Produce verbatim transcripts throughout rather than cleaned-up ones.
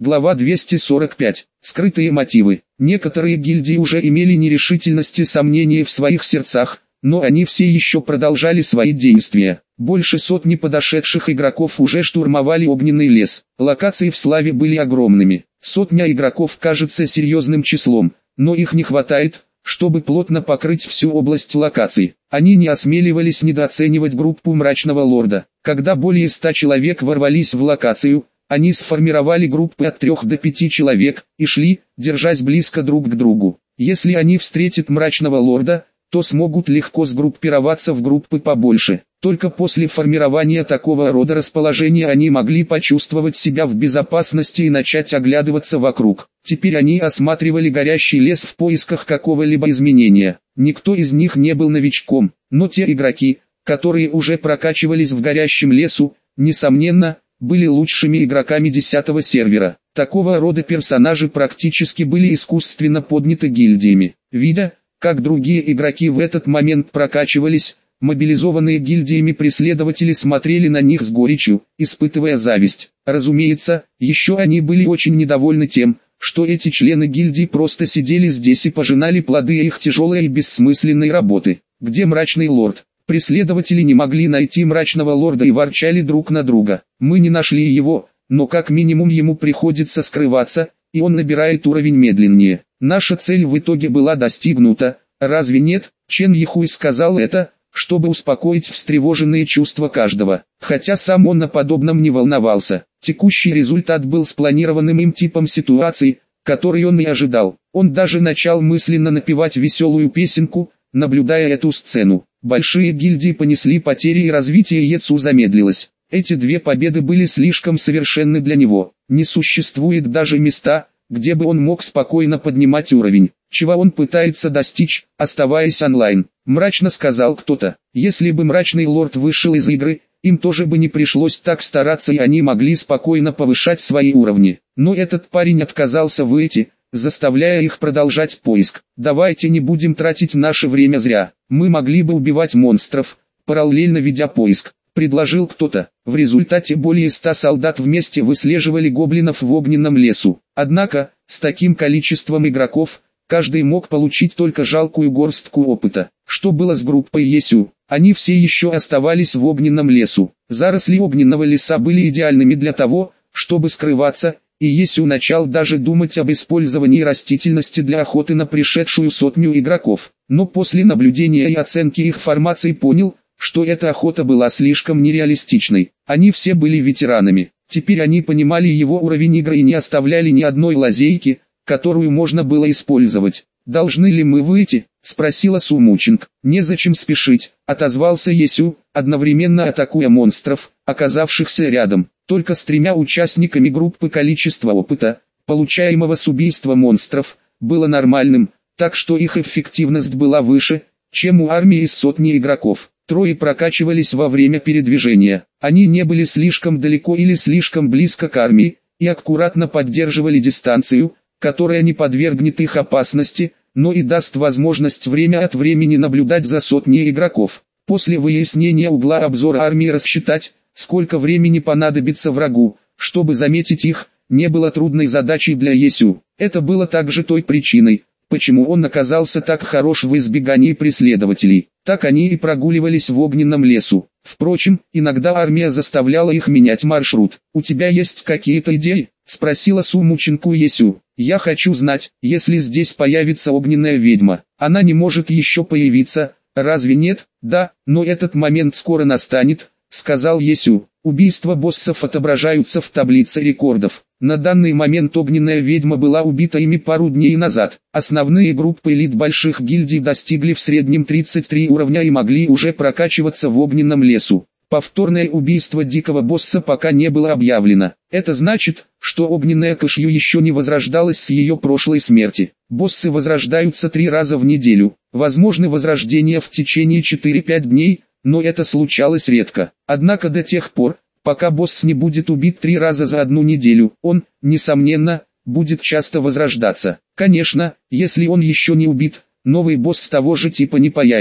Глава двести сорок пять. Скрытые мотивы. Некоторые гильдии уже имели нерешительность и сомнения в своих сердцах, но они все еще продолжали свои действия. Больше сотни подошедших игроков уже штурмовали огненный лес. Локации в славе были огромными. Сотня игроков кажется серьезным числом, но их не хватает, чтобы плотно покрыть всю область локаций. Они не осмеливались недооценивать группу Мрачного Лорда. Когда более ста человек ворвались в локацию, они сформировали группы от трёх до пяти человек и шли, держась близко друг к другу. Если они встретят Мрачного Лорда, то смогут легко сгруппироваться в группы побольше. Только после формирования такого рода расположения они могли почувствовать себя в безопасности и начать оглядываться вокруг. Теперь они осматривали горящий лес в поисках какого-либо изменения. Никто из них не был новичком, но те игроки, которые уже прокачивались в горящем лесу, несомненно, были лучшими игроками десятого сервера. Такого рода персонажи практически были искусственно подняты гильдиями. Видя, как другие игроки в этот момент прокачивались, мобилизованные гильдиями преследователи смотрели на них с горечью, испытывая зависть. Разумеется, еще они были очень недовольны тем, что эти члены гильдии просто сидели здесь и пожинали плоды их тяжелой и бессмысленной работы. Где Мрачный Лорд? Преследователи не могли найти Мрачного Лорда и ворчали друг на друга. Мы не нашли его, но как минимум ему приходится скрываться, и он набирает уровень медленнее. Наша цель в итоге была достигнута, разве нет? Чен Йихуй сказал это, чтобы успокоить встревоженные чувства каждого. Хотя сам он на подобном не волновался. Текущий результат был спланированным им типом ситуации, который он и ожидал. Он даже начал мысленно напевать веселую песенку, наблюдая эту сцену. Большие гильдии понесли потери и развитие Ецу замедлилось. Эти две победы были слишком совершенны для него. Не существует даже места, где бы он мог спокойно поднимать уровень. Чего он пытается достичь, оставаясь онлайн? Мрачно сказал кто-то. Если бы Мрачный Лорд вышел из игры, им тоже бы не пришлось так стараться и они могли спокойно повышать свои уровни. Но этот парень отказался выйти, заставляя их продолжать поиск. Давайте не будем тратить наше время зря. Мы могли бы убивать монстров, параллельно ведя поиск, предложил кто-то. В результате более ста солдат вместе выслеживали гоблинов в огненном лесу. Однако, с таким количеством игроков, каждый мог получить только жалкую горстку опыта. Что было с группой Есю? Они все еще оставались в огненном лесу. Заросли огненного леса были идеальными для того, чтобы скрываться, и Есю начал даже думать об использовании растительности для охоты на пришедшую сотню игроков. Но после наблюдения и оценки их формаций понял, что эта охота была слишком нереалистичной. Они все были ветеранами. Теперь они понимали его уровень игры и не оставляли ни одной лазейки, которую можно было использовать. «Должны ли мы выйти?» – спросила Сумучинг. «Незачем спешить», – отозвался Есю, одновременно атакуя монстров, оказавшихся рядом. Только с тремя участниками группы количество опыта, получаемого с убийства монстров, было нормальным, так что их эффективность была выше, чем у армии из сотни игроков. Трое прокачивались во время передвижения. Они не были слишком далеко или слишком близко к армии, и аккуратно поддерживали дистанцию, которая не подвергнет их опасности, но и даст возможность время от времени наблюдать за сотней игроков. После выяснения угла обзора армии рассчитать, сколько времени понадобится врагу, чтобы заметить их, не было трудной задачей для Есю. Это было также той причиной, почему он оказался так хорош в избегании преследователей. Так они и прогуливались в огненном лесу. Впрочем, иногда армия заставляла их менять маршрут. «У тебя есть какие-то идеи?» – спросила Сумучинку Есю. «Я хочу знать, если здесь появится огненная ведьма. Она не может еще появиться, разве нет?» «Да, но этот момент скоро настанет», – сказал Есю. «Убийства боссов отображаются в таблице рекордов. На данный момент огненная ведьма была убита ими пару дней назад. Основные группы элит больших гильдий достигли в среднем тридцать три уровня и могли уже прокачиваться в огненном лесу. Повторное убийство дикого босса пока не было объявлено. Это значит, что огненная Кашью еще не возрождалась с ее прошлой смерти. Боссы возрождаются три раза в неделю. Возможны возрождения в течение четырёх-пяти дней, но это случалось редко. Однако до тех пор, пока босс не будет убит три раза за одну неделю, он, несомненно, будет часто возрождаться. Конечно, если он еще не убит, новый босс того же типа не появится.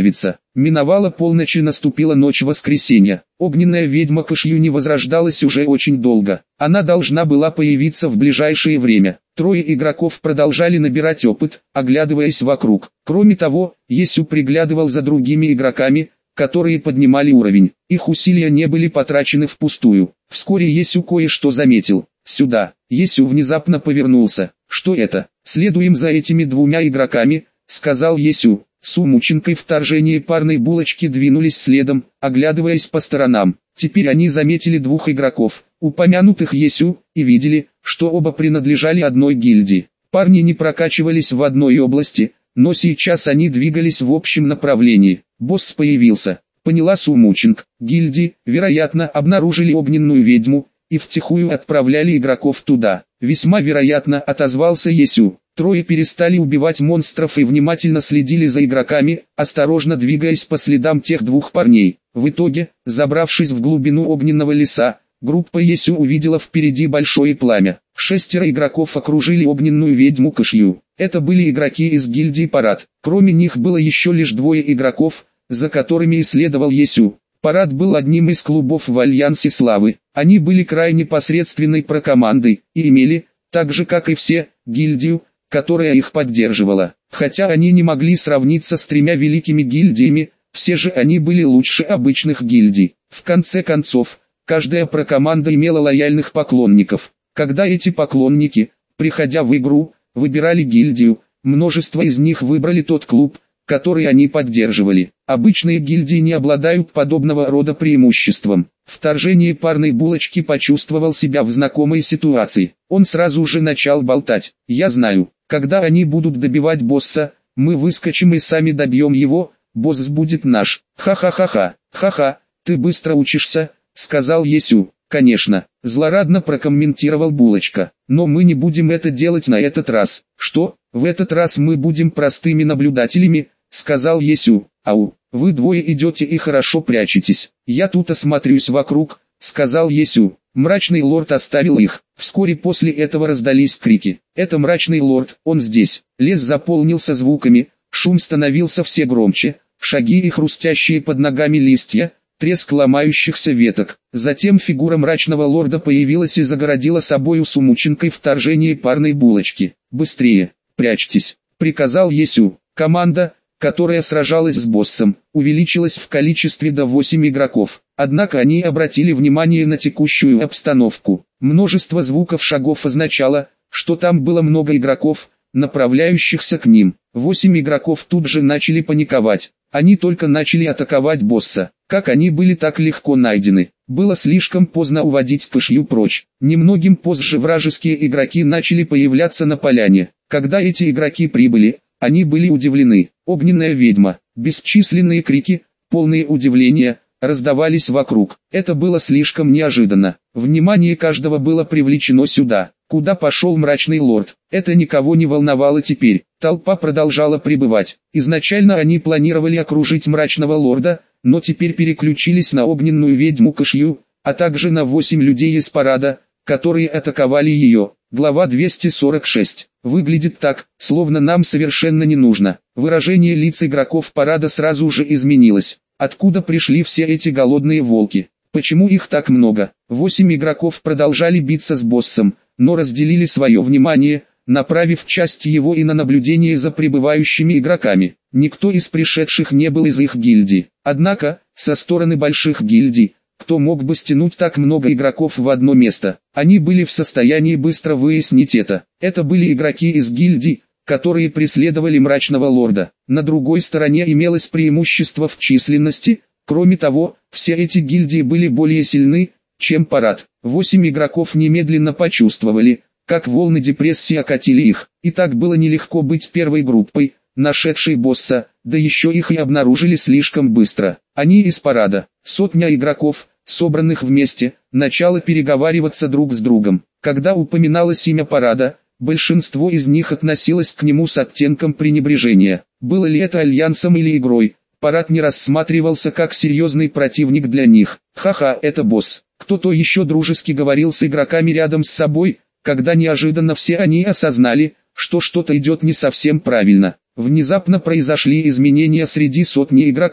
Миновала полночь и наступила ночь воскресенья. Огненная ведьма Кашью не возрождалась уже очень долго. Она должна была появиться в ближайшее время. Трое игроков продолжали набирать опыт, оглядываясь вокруг. Кроме того, Есю приглядывал за другими игроками, которые поднимали уровень. Их усилия не были потрачены впустую. Вскоре Есю кое-что заметил. «Сюда!» Есю внезапно повернулся. «Что это?» «Следуем за этими двумя игроками», — сказал Есю. С умученкой вторжение парной булочки двинулись следом, оглядываясь по сторонам. Теперь они заметили двух игроков, упомянутых Есю, и видели, что оба принадлежали одной гильдии. Парни не прокачивались в одной области, но сейчас они двигались в общем направлении. Босс появился. Поняла Сумученко. Гильдии, вероятно, обнаружили огненную ведьму, и втихую отправляли игроков туда. Весьма вероятно, отозвался Есю. Трое перестали убивать монстров и внимательно следили за игроками, осторожно двигаясь по следам тех двух парней. В итоге, забравшись в глубину огненного леса, группа Есю увидела впереди большое пламя. Шестеро игроков окружили огненную ведьму Кашью. Это были игроки из гильдии Парад. Кроме них было еще лишь двое игроков, за которыми исследовал Есю. Парад был одним из клубов в Альянсе Славы. Они были крайне посредственной прокомандой и имели, так же как и все, гильдию, которая их поддерживала. Хотя они не могли сравниться с тремя великими гильдиями, все же они были лучше обычных гильдий. В конце концов, каждая прокоманда имела лояльных поклонников. Когда эти поклонники, приходя в игру, выбирали гильдию, множество из них выбрали тот клуб, который они поддерживали. Обычные гильдии не обладают подобного рода преимуществом. Вторжение парной булочки почувствовал себя в знакомой ситуации. Он сразу же начал болтать. «Я знаю, когда они будут добивать босса, мы выскочим и сами добьем его, босс будет наш. Ха-ха-ха-ха, ха-ха, ты быстро учишься», — сказал Есю. «Конечно», — злорадно прокомментировал Булочка. «Но мы не будем это делать на этот раз». «Что? В этот раз мы будем простыми наблюдателями», — сказал Есю. «Ау, вы двое идете и хорошо прячетесь. Я тут осмотрюсь вокруг», — сказал Есю. Мрачный лорд оставил их. Вскоре после этого раздались крики. «Это мрачный лорд, он здесь». Лес заполнился звуками, шум становился все громче, шаги и хрустящие под ногами листья, треск ломающихся веток. Затем фигура мрачного лорда появилась и загородила собою Сумученкой вторжение парной булочки. «Быстрее, прячьтесь», — приказал Есю. Команда, которая сражалась с боссом, увеличилась в количестве до восьми игроков. Однако они обратили внимание на текущую обстановку. Множество звуков шагов означало, что там было много игроков, направляющихся к ним. Восемь игроков тут же начали паниковать. Они только начали атаковать босса. Как они были так легко найдены. Было слишком поздно уводить Кашью прочь. Немногим позже вражеские игроки начали появляться на поляне. Когда эти игроки прибыли, они были удивлены. Огненная ведьма, бесчисленные крики, полные удивления, раздавались вокруг. Это было слишком неожиданно. Внимание каждого было привлечено сюда. Куда пошел мрачный лорд? Это никого не волновало теперь. Толпа продолжала прибывать. Изначально они планировали окружить мрачного лорда, но теперь переключились на огненную ведьму Кашью, а также на восемь людей из парада, которые атаковали ее. Глава двести сорок шесть. Выглядит так, словно нам совершенно не нужно. Выражение лиц игроков парада сразу же изменилось. Откуда пришли все эти голодные волки? Почему их так много? Восемь игроков продолжали биться с боссом, но разделили свое внимание, направив часть его и на наблюдение за прибывающими игроками. Никто из пришедших не был из их гильдии. Однако, со стороны больших гильдий, кто мог бы стянуть так много игроков в одно место? Они были в состоянии быстро выяснить это. Это были игроки из гильдий, которые преследовали мрачного лорда. На другой стороне имелось преимущество в численности. Кроме того, все эти гильдии были более сильны, чем парад. Восемь игроков немедленно почувствовали, как волны депрессии окатили их. И так было нелегко быть первой группой, нашедшей босса, да еще их и обнаружили слишком быстро. Они из парада. Сотня игроков, собранных вместе, начало переговариваться друг с другом. Когда упоминалось имя парада, большинство из них относилось к нему с оттенком пренебрежения. Было ли это альянсом или игрой, парад не рассматривался как серьезный противник для них. Ха-ха, это босс. Кто-то еще дружески говорил с игроками рядом с собой, когда неожиданно все они осознали, что что-то идет не совсем правильно. Внезапно произошли изменения среди сотни игроков.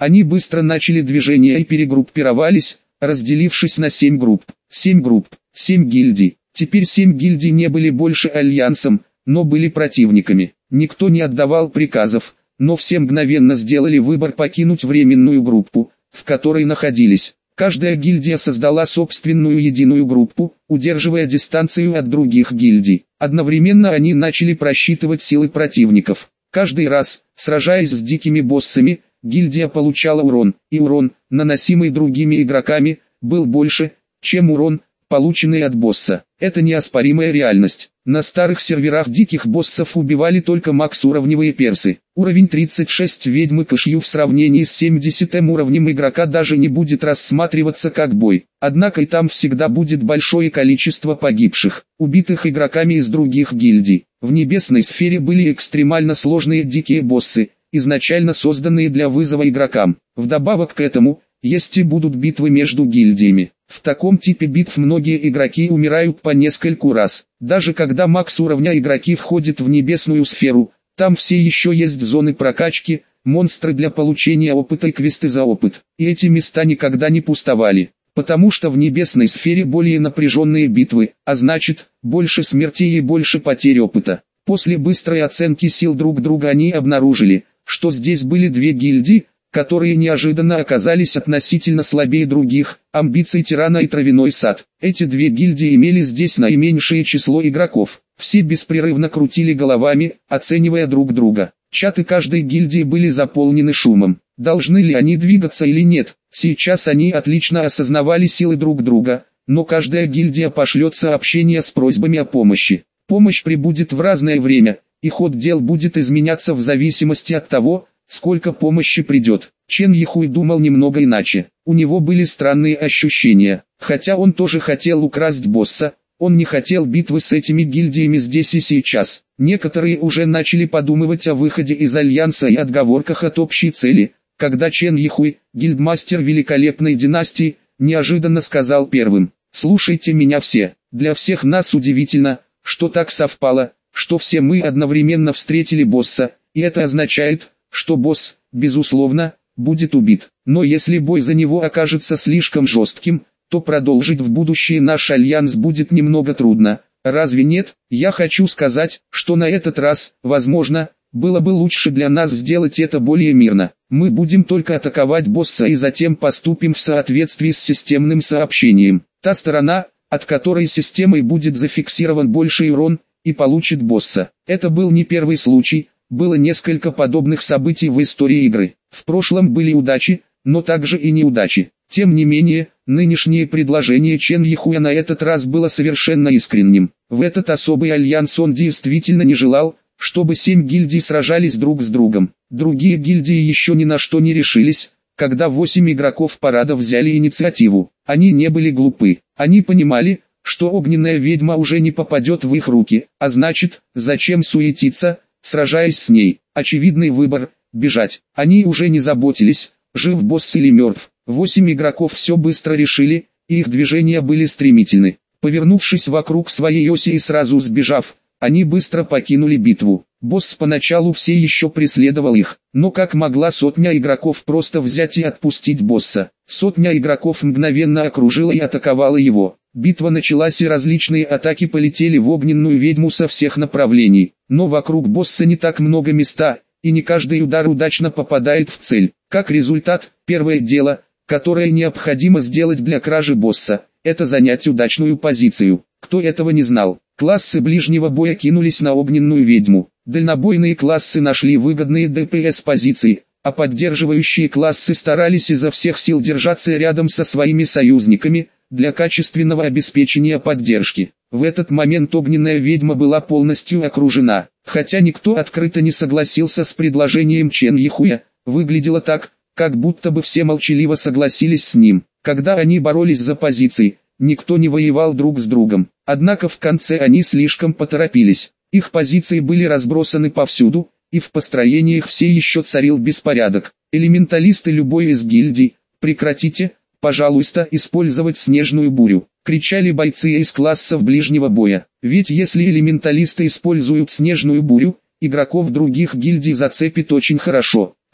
Они быстро начали движение и перегруппировались, разделившись на семь групп. Семь групп, семь гильдий. Теперь семь гильдий не были больше альянсом, но были противниками. Никто не отдавал приказов, но все мгновенно сделали выбор покинуть временную группу, в которой находились. Каждая гильдия создала собственную единую группу, удерживая дистанцию от других гильдий. Одновременно они начали просчитывать силы противников. Каждый раз, сражаясь с дикими боссами, гильдия получала урон, и урон, наносимый другими игроками, был больше, чем урон, полученный от босса. Это неоспоримая реальность. На старых серверах диких боссов убивали только макс-уровневые персы. Уровень тридцать шесть ведьмы Кашью в сравнении с семидесятым уровнем игрока даже не будет рассматриваться как бой. Однако и там всегда будет большое количество погибших, убитых игроками из других гильдий. В небесной сфере были экстремально сложные дикие боссы, изначально созданные для вызова игрокам. Вдобавок к этому, есть и будут битвы между гильдиями. В таком типе битв многие игроки умирают по нескольку раз. Даже когда макс уровня игроки входят в небесную сферу, там все еще есть зоны прокачки, монстры для получения опыта и квесты за опыт. И эти места никогда не пустовали. Потому что в небесной сфере более напряженные битвы, а значит, больше смертей и больше потерь опыта. После быстрой оценки сил друг друга они обнаружили, что здесь были две гильдии, которые неожиданно оказались относительно слабее других, амбиции тирана и травяной сад. Эти две гильдии имели здесь наименьшее число игроков. Все беспрерывно крутили головами, оценивая друг друга. Чаты каждой гильдии были заполнены шумом. Должны ли они двигаться или нет? Сейчас они отлично осознавали силы друг друга, но каждая гильдия пошлет сообщение с просьбами о помощи. Помощь прибудет в разное время, и ход дел будет изменяться в зависимости от того, сколько помощи придет. Чен Йихуй думал немного иначе. У него были странные ощущения. Хотя он тоже хотел украсть босса, он не хотел битвы с этими гильдиями здесь и сейчас. Некоторые уже начали подумывать о выходе из альянса и отговорках от общей цели, когда Чен Йихуй, гильдмастер великолепной династии, неожиданно сказал первым: «Слушайте меня все. Для всех нас удивительно, что так совпало, что все мы одновременно встретили босса, и это означает, что босс, безусловно, будет убит. Но если бой за него окажется слишком жестким, то продолжить в будущее наш альянс будет немного трудно. Разве нет? Я хочу сказать, что на этот раз, возможно, было бы лучше для нас сделать это более мирно. Мы будем только атаковать босса и затем поступим в соответствии с системным сообщением. Та сторона, от которой системой будет зафиксирован больший урон, и получит босса. Это был не первый случай. Было несколько подобных событий в истории игры. В прошлом были удачи, но также и неудачи. Тем не менее, нынешнее предложение Чен Йихуя на этот раз было совершенно искренним. В этот особый альянс он действительно не желал, чтобы семь гильдий сражались друг с другом. Другие гильдии еще ни на что не решились, когда восемь игроков парада взяли инициативу. Они не были глупы. Они понимали, что огненная ведьма уже не попадет в их руки, а значит, зачем суетиться, сражаясь с ней. Очевидный выбор – бежать. Они уже не заботились, жив босс или мертв. Восемь игроков все быстро решили, и их движения были стремительны. Повернувшись вокруг своей оси и сразу сбежав, они быстро покинули битву. Босс поначалу все еще преследовал их, но как могла сотня игроков просто взять и отпустить босса? Сотня игроков мгновенно окружила и атаковала его. Битва началась и различные атаки полетели в огненную ведьму со всех направлений. Но вокруг босса не так много места, и не каждый удар удачно попадает в цель. Как результат, первое дело, которое необходимо сделать для кражи босса, это занять удачную позицию. Кто этого не знал? Классы ближнего боя кинулись на огненную ведьму. Дальнобойные классы нашли выгодные ДПС-позиции, а поддерживающие классы старались изо всех сил держаться рядом со своими союзниками, для качественного обеспечения поддержки. В этот момент огненная ведьма была полностью окружена. Хотя никто открыто не согласился с предложением Чен Йихуя, выглядело так, как будто бы все молчаливо согласились с ним. Когда они боролись за позиции, никто не воевал друг с другом. Однако в конце они слишком поторопились. Их позиции были разбросаны повсюду, и в построениях все еще царил беспорядок. Элементалисты любой из гильдий, прекратите, пожалуйста, использовать снежную бурю, кричали бойцы из классов ближнего боя. Ведь если элементалисты используют снежную бурю, игроков других гильдий зацепит очень хорошо.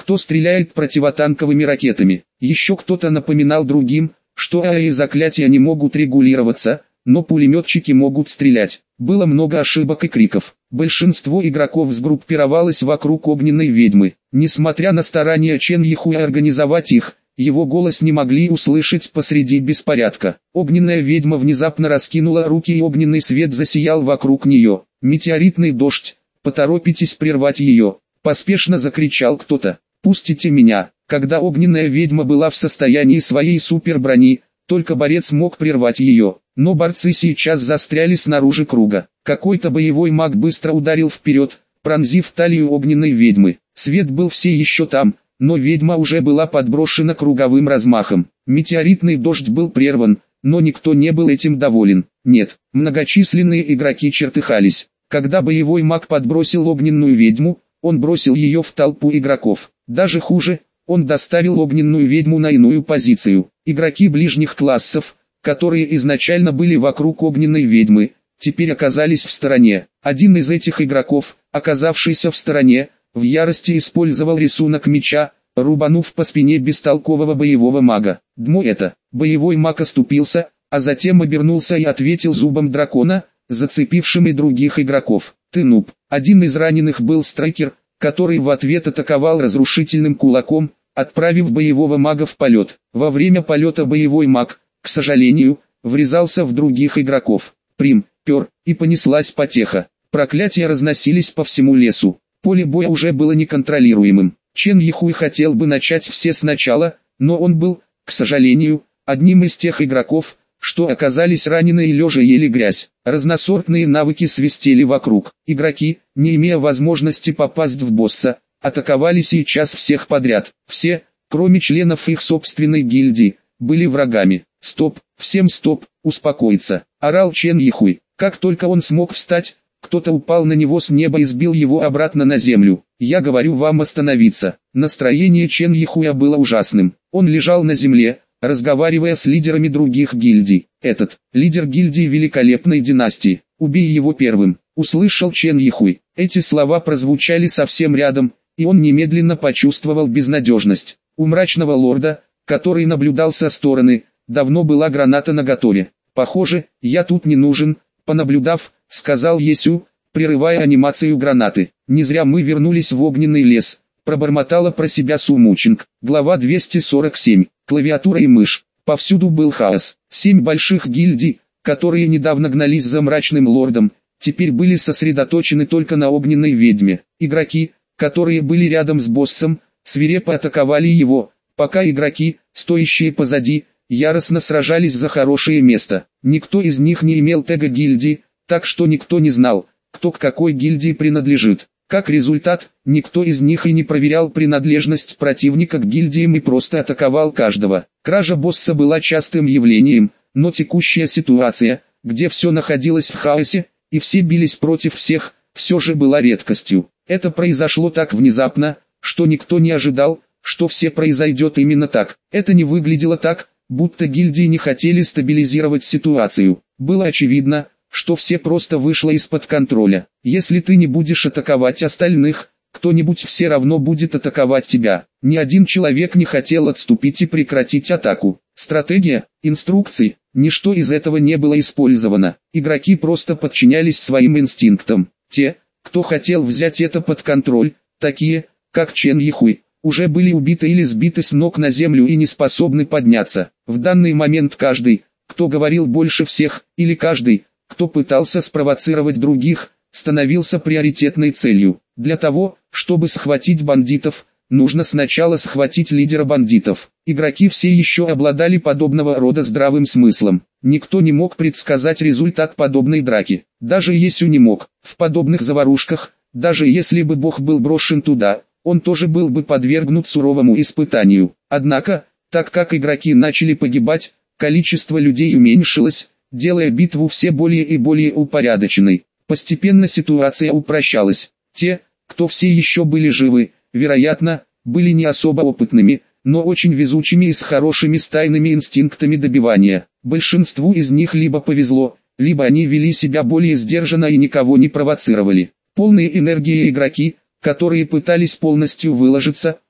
кто стреляет противотанковыми ракетами. Еще кто-то напоминал другим, что АЭ и заклятия не могут регулироваться, но пулеметчики могут стрелять. Было много ошибок и криков. Большинство игроков сгруппировалось вокруг огненной ведьмы. Несмотря на старания Чен Йихуя организовать их, его голос не могли услышать посреди беспорядка. Огненная ведьма внезапно раскинула руки, и огненный свет засиял вокруг нее. «Метеоритный дождь, поторопитесь прервать ее!» — поспешно закричал кто-то. «Пустите меня!» Когда огненная ведьма была в состоянии своей суперброни, только борец мог прервать ее. Но борцы сейчас застряли снаружи круга. Какой-то боевой маг быстро ударил вперед, пронзив талию огненной ведьмы. Свет был все еще там, но ведьма уже была подброшена круговым размахом. Метеоритный дождь был прерван, но никто не был этим доволен. Нет, многочисленные игроки чертыхались. Когда боевой маг подбросил огненную ведьму, он бросил ее в толпу игроков. Даже хуже, он доставил огненную ведьму на иную позицию. Игроки ближних классов, которые изначально были вокруг огненной ведьмы, теперь оказались в стороне. Один из этих игроков, оказавшийся в стороне, в ярости использовал рисунок меча, рубанув по спине бестолкового боевого мага. Дмо это. Боевой маг оступился, а затем обернулся и ответил зубом дракона, зацепившим и других игроков. «Ты нуб». Один из раненых был страйкер, который в ответ атаковал разрушительным кулаком, отправив боевого мага в полет. Во время полета боевой маг, к сожалению, врезался в других игроков. Прим, пер, и понеслась потеха. Проклятия разносились по всему лесу. Поле боя уже было неконтролируемым. Чен Йихуй хотел бы начать все сначала, но он был, к сожалению, одним из тех игроков, что оказались ранены и лежа ели грязь. Разносортные навыки свистели вокруг. Игроки, не имея возможности попасть в босса, атаковали сейчас всех подряд. Все, кроме членов их собственной гильдии, были врагами. «Стоп, всем стоп, успокоиться!» – орал Чен Йихуй. Как только он смог встать, кто-то упал на него с неба и сбил его обратно на землю. «Я говорю вам остановиться!» Настроение Чен Йихуя было ужасным. Он лежал на земле, разговаривая с лидерами других гильдий. «Этот, лидер гильдии великолепной династии, убей его первым!» – услышал Чен Йихуй. Эти слова прозвучали совсем рядом, и он немедленно почувствовал безнадежность. У мрачного лорда, который наблюдал со стороны, давно была граната наготове. «Похоже, я тут не нужен», — понаблюдав, сказал Есю, прерывая анимацию гранаты. «Не зря мы вернулись в огненный лес», — пробормотала про себя Сумучинг. Глава двести сорок семь. Клавиатура и мышь. Повсюду был хаос. Семь больших гильдий, которые недавно гнались за мрачным лордом, теперь были сосредоточены только на огненной ведьме. Игроки, которые были рядом с боссом, свирепо атаковали его, пока игроки, стоящие позади, яростно сражались за хорошее место. Никто из них не имел тега гильдии, так что никто не знал, кто к какой гильдии принадлежит. Как результат, никто из них и не проверял принадлежность противника к гильдиям и просто атаковал каждого. Кража босса была частым явлением, но текущая ситуация, где все находилось в хаосе, и все бились против всех, все же была редкостью. Это произошло так внезапно, что никто не ожидал, что все произойдет именно так. Это не выглядело так, будто гильдии не хотели стабилизировать ситуацию. Было очевидно, что все просто вышло из-под контроля. Если ты не будешь атаковать остальных, кто-нибудь все равно будет атаковать тебя. Ни один человек не хотел отступить и прекратить атаку. Стратегия, инструкции, ничто из этого не было использовано. Игроки просто подчинялись своим инстинктам. Те, кто хотел взять это под контроль, такие, как Чен Йихуй, уже были убиты или сбиты с ног на землю и не способны подняться. В данный момент каждый, кто говорил больше всех, или каждый, кто пытался спровоцировать других, становился приоритетной целью. Для того, чтобы схватить бандитов, нужно сначала схватить лидера бандитов. Игроки все еще обладали подобного рода здравым смыслом. Никто не мог предсказать результат подобной драки. Даже Есю не мог. В подобных заварушках, даже если бы Бог был брошен туда, он тоже был бы подвергнут суровому испытанию. Однако, так как игроки начали погибать, количество людей уменьшилось, делая битву все более и более упорядоченной. Постепенно ситуация упрощалась. Те, кто все еще были живы, вероятно, были не особо опытными, но очень везучими и с хорошими стайными инстинктами добивания. Большинству из них либо повезло, либо они вели себя более сдержанно и никого не провоцировали. Полные энергии игроки, которые пытались полностью выложиться,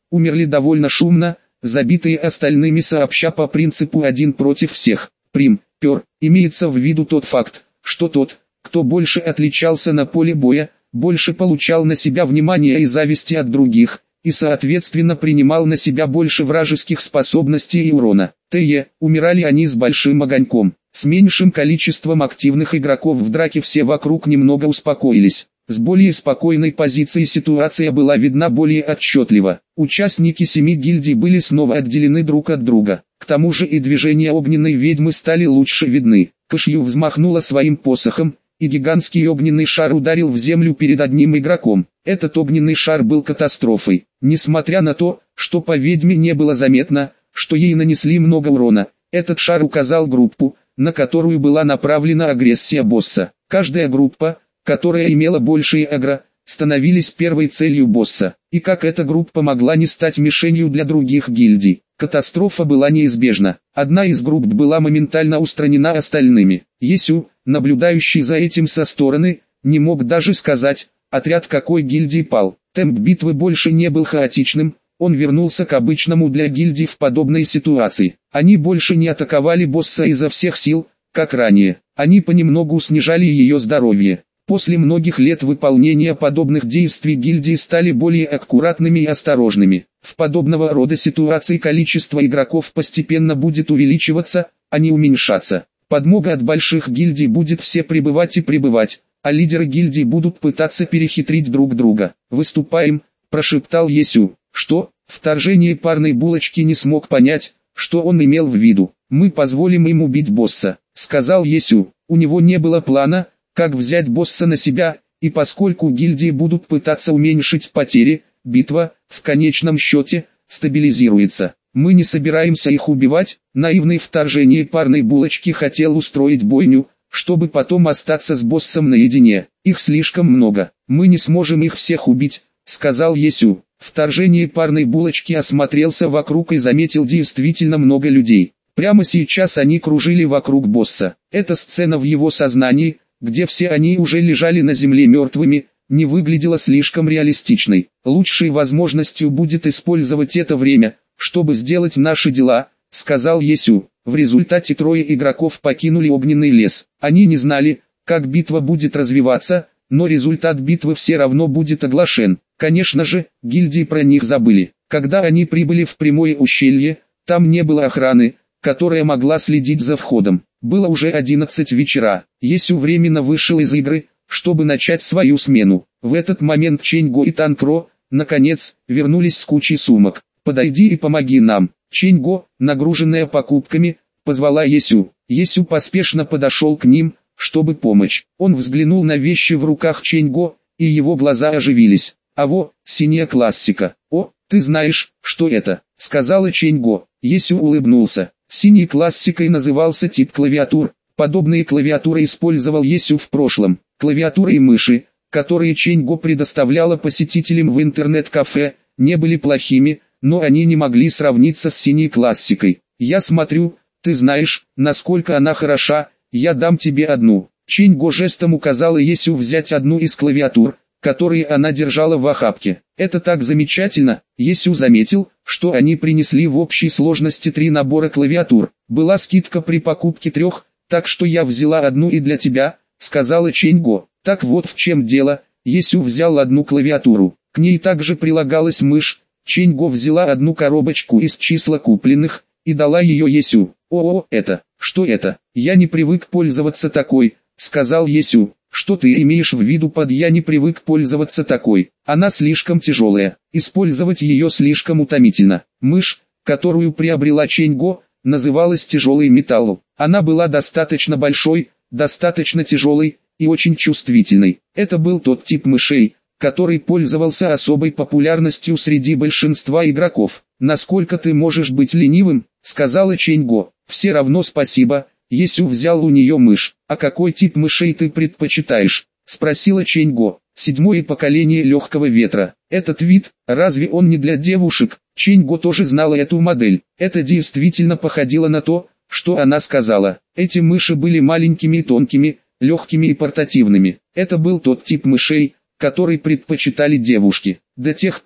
умерли довольно шумно, забитые остальными сообща по принципу один против всех. Прим, пер, имеется в виду тот факт, что тот, кто больше отличался на поле боя, больше получал на себя внимания и зависти от других, и соответственно принимал на себя больше вражеских способностей и урона. Т.Е. Умирали они с большим огоньком. С меньшим количеством активных игроков в драке все вокруг немного успокоились. С более спокойной позиции ситуация была видна более отчетливо. Участники семи гильдий были снова отделены друг от друга. К тому же и движения огненной ведьмы стали лучше видны. Кышью взмахнула своим посохом, и гигантский огненный шар ударил в землю перед одним игроком. Этот огненный шар был катастрофой. Несмотря на то, что по ведьме не было заметно, что ей нанесли много урона, этот шар указал группу, на которую была направлена агрессия босса. Каждая группа, которая имела большие агро, становились первой целью босса. И как эта группа могла не стать мишенью для других гильдий? Катастрофа была неизбежна. Одна из групп была моментально устранена остальными. Есю, наблюдающий за этим со стороны, не мог даже сказать, отряд какой гильдии пал. Темп битвы больше не был хаотичным, он вернулся к обычному для гильдий в подобной ситуации. Они больше не атаковали босса изо всех сил, как ранее. Они понемногу снижали ее здоровье. После многих лет выполнения подобных действий гильдии стали более аккуратными и осторожными. В подобного рода ситуации количество игроков постепенно будет увеличиваться, а не уменьшаться. Подмога от больших гильдий будет все прибывать и прибывать, а лидеры гильдий будут пытаться перехитрить друг друга. «Выступаем», – прошептал Есю. Что? Вторжение парной булочки не смог понять, что он имел в виду. «Мы позволим им убить босса», – сказал Есю. У него не было плана, как взять босса на себя, и поскольку гильдии будут пытаться уменьшить потери, битва, в конечном счете, стабилизируется. Мы не собираемся их убивать. Наивный вторжение парной булочки хотел устроить бойню, чтобы потом остаться с боссом наедине. Их слишком много. Мы не сможем их всех убить, сказал Есю. Вторжение парной булочки осмотрелся вокруг и заметил действительно много людей. Прямо сейчас они кружили вокруг босса. Эта сцена в его сознании, где все они уже лежали на земле мертвыми, не выглядела слишком реалистичной. Лучшей возможностью будет использовать это время, чтобы сделать наши дела, сказал Есю. В результате трое игроков покинули огненный лес. Они не знали, как битва будет развиваться, но результат битвы все равно будет оглашен. Конечно же, гильдии про них забыли. Когда они прибыли в прямое ущелье, там не было охраны, которая могла следить за входом. Было уже одиннадцать вечера. Есю временно вышел из игры, чтобы начать свою смену. В этот момент Ченьго и Танкро, наконец, вернулись с кучей сумок. «Подойди и помоги нам». Ченьго, нагруженная покупками, позвала Есю. Есю поспешно подошел к ним, чтобы помочь. Он взглянул на вещи в руках Ченьго, и его глаза оживились. «А во, синяя классика. О, ты знаешь, что это?» — сказала Ченьго. Есю улыбнулся. Синей классикой назывался тип клавиатур. Подобные клавиатуры использовал Есю в прошлом. Клавиатуры и мыши, которые Ченьго предоставляла посетителям в интернет-кафе, не были плохими, но они не могли сравниться с синей классикой. «Я смотрю, ты знаешь, насколько она хороша, я дам тебе одну». Ченьго жестом указала Есю взять одну из клавиатур, которые она держала в охапке. «Это так замечательно!» Есю заметил, что они принесли в общей сложности три набора клавиатур. «Была скидка при покупке трех, так что я взяла одну и для тебя», — сказала Ченьго. «Так вот в чем дело». Есю взял одну клавиатуру. К ней также прилагалась мышь. Ченьго взяла одну коробочку из числа купленных и дала ее Есю. «О, это, что это? Я не привык пользоваться такой», — сказал Есю. «Что ты имеешь в виду под «я не привык пользоваться такой»? Она слишком тяжелая, использовать ее слишком утомительно». Мышь, которую приобрела Ченьго, называлась тяжелый металл. Она была достаточно большой, достаточно тяжелой и очень чувствительной. Это был тот тип мышей, который пользовался особой популярностью среди большинства игроков. «Насколько ты можешь быть ленивым?» — сказала Ченьго. «Все равно спасибо». Есю взял у нее мышь. «А какой тип мышей ты предпочитаешь?» — спросила Ченьго. «Седьмое поколение легкого ветра. Этот вид, разве он не для девушек?» Ченьго тоже знала эту модель. Это действительно походило на то, что она сказала. Эти мыши были маленькими и тонкими, легкими и портативными. Это был тот тип мышей, который предпочитали девушки. До тех пор,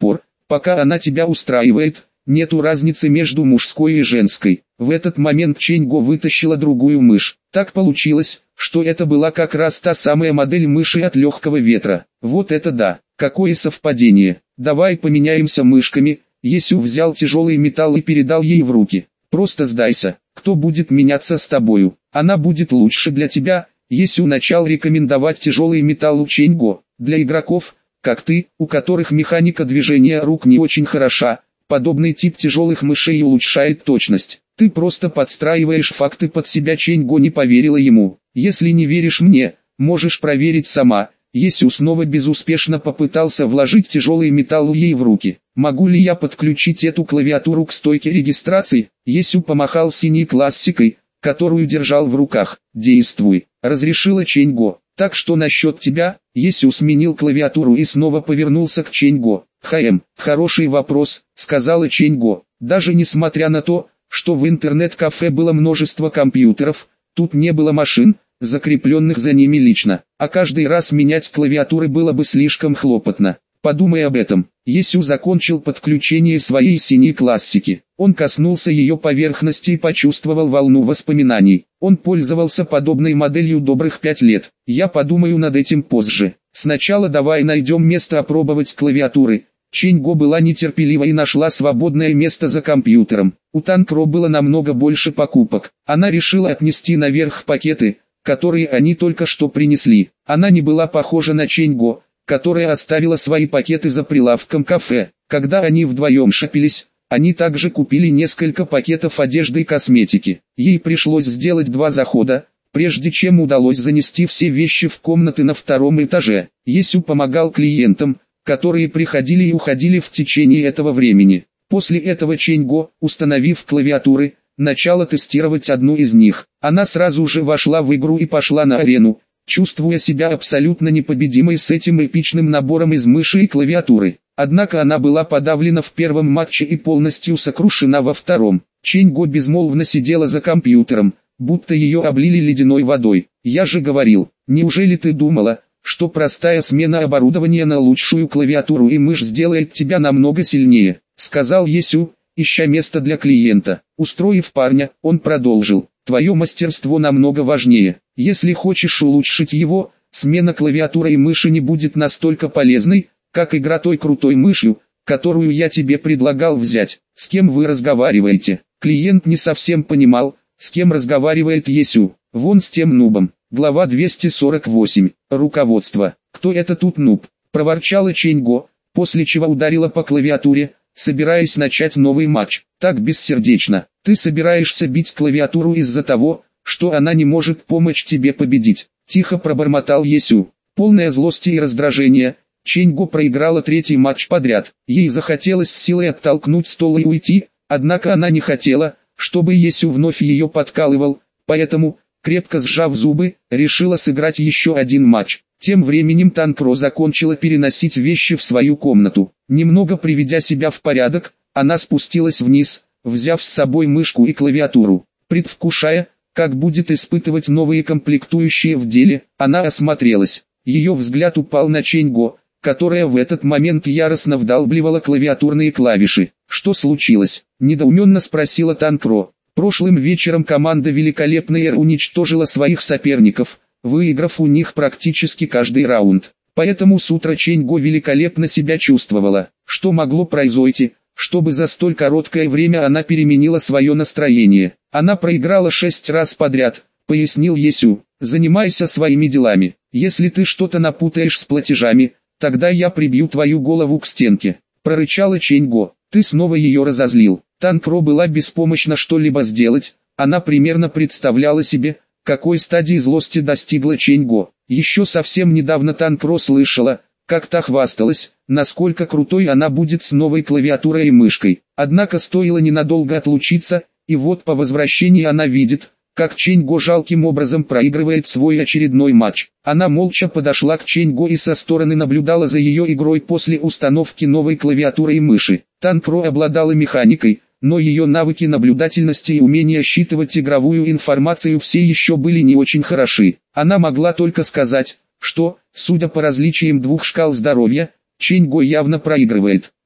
Пока она тебя устраивает, нету разницы между мужской и женской. В этот момент Чэнь-Го вытащила другую мышь. Так получилось, что это была как раз та самая модель мыши от легкого ветра. Вот это да, какое совпадение. Давай поменяемся мышками. Есю взял тяжелый металл и передал ей в руки. Просто сдайся, кто будет меняться с тобою? Она будет лучше для тебя. Есю начал рекомендовать тяжелый металл у Чэнь-Го. Для игроков, как ты, у которых механика движения рук не очень хороша, подобный тип тяжелых мышей улучшает точность. Ты просто подстраиваешь факты под себя. Чэнь-Го не поверила ему. Если не веришь мне, можешь проверить сама. Есю снова безуспешно попытался вложить тяжелый металл ей в руки. Могу ли я подключить эту клавиатуру к стойке регистрации? Есю помахал синей классикой, которую держал в руках. Действуй, разрешила Чэнь-Го. Так что насчет тебя? Есю сменил клавиатуру и снова повернулся к Чэнь-Го. Хм, хороший вопрос, сказала Чэнь-Го. Даже несмотря на то, что в интернет-кафе было множество компьютеров, тут не было машин, закрепленных за ними лично, а каждый раз менять клавиатуры было бы слишком хлопотно. Подумай об этом. Есю закончил подключение своей синей классики. Он коснулся ее поверхности и почувствовал волну воспоминаний. Он пользовался подобной моделью добрых пять лет. Я подумаю над этим позже. Сначала давай найдем место опробовать клавиатуры. Чэнь-Го была нетерпелива и нашла свободное место за компьютером. У Танкро было намного больше покупок. Она решила отнести наверх пакеты, которые они только что принесли. Она не была похожа на Чэнь-Го, которая оставила свои пакеты за прилавком кафе. Когда они вдвоем шопились, они также купили несколько пакетов одежды и косметики. Ей пришлось сделать два захода, прежде чем удалось занести все вещи в комнаты на втором этаже. Есю помогал клиентам, которые приходили и уходили в течение этого времени. После этого Чэнь-Го, установив клавиатуры, начала тестировать одну из них. Она сразу же вошла в игру и пошла на арену, чувствуя себя абсолютно непобедимой с этим эпичным набором из мыши и клавиатуры. Однако она была подавлена в первом матче и полностью сокрушена во втором. Чэнь-Го безмолвно сидела за компьютером, будто ее облили ледяной водой. «Я же говорил, неужели ты думала, что простая смена оборудования на лучшую клавиатуру и мышь сделает тебя намного сильнее?» — сказал Есю, ища место для клиента. Устроив парня, он продолжил. «Твое мастерство намного важнее. Если хочешь улучшить его, смена клавиатуры и мыши не будет настолько полезной, как игра той крутой мышью, которую я тебе предлагал взять. С кем вы разговариваете?» Клиент не совсем понимал, с кем разговаривает Есю. «Вон с тем нубом». Глава двести сорок восемь. Руководство. «Кто это тут нуб?» — проворчала Чэнь-Го, после чего ударила по клавиатуре, собираясь начать новый матч. «Так бессердечно. Ты собираешься бить клавиатуру из-за того, что она не может помочь тебе победить?» — тихо пробормотал Есю. Полная злости и раздражения, Чэнь-Го проиграла третий матч подряд. Ей захотелось с силой оттолкнуть стол и уйти, однако она не хотела, чтобы Есю вновь ее подкалывал, поэтому, крепко сжав зубы, решила сыграть еще один матч. Тем временем Танкро закончила переносить вещи в свою комнату. Немного приведя себя в порядок, она спустилась вниз, взяв с собой мышку и клавиатуру. Предвкушая, как будет испытывать новые комплектующие в деле, она осмотрелась. Ее взгляд упал на Чэнь-Го, которая в этот момент яростно вдалбливала клавиатурные клавиши. «Что случилось?» – недоуменно спросила Танкро. Прошлым вечером команда Великолепный Эр уничтожила своих соперников, выиграв у них практически каждый раунд. Поэтому с утра Чэнь-Го великолепно себя чувствовала. Что могло произойти, чтобы за столь короткое время она переменила свое настроение? Она проиграла шесть раз подряд, пояснил Есю. «Занимайся своими делами. Если ты что-то напутаешь с платежами, тогда я прибью твою голову к стенке», — прорычала Чэнь-Го. «Ты снова ее разозлил». Танкро была беспомощна что-либо сделать, она примерно представляла себе, какой стадии злости достигла Чэнь-Го. Еще совсем недавно Танкро слышала, как та хвасталась, насколько крутой она будет с новой клавиатурой и мышкой. Однако стоило ненадолго отлучиться, и вот по возвращении она видит, как Чэнь-Го жалким образом проигрывает свой очередной матч. Она молча подошла к Чэнь-Го и со стороны наблюдала за ее игрой после установки новой клавиатуры и мыши. Танкро обладала механикой, но ее навыки наблюдательности и умение считывать игровую информацию все еще были не очень хороши. Она могла только сказать, что, судя по различиям двух шкал здоровья, Чэнь-Го явно проигрывает.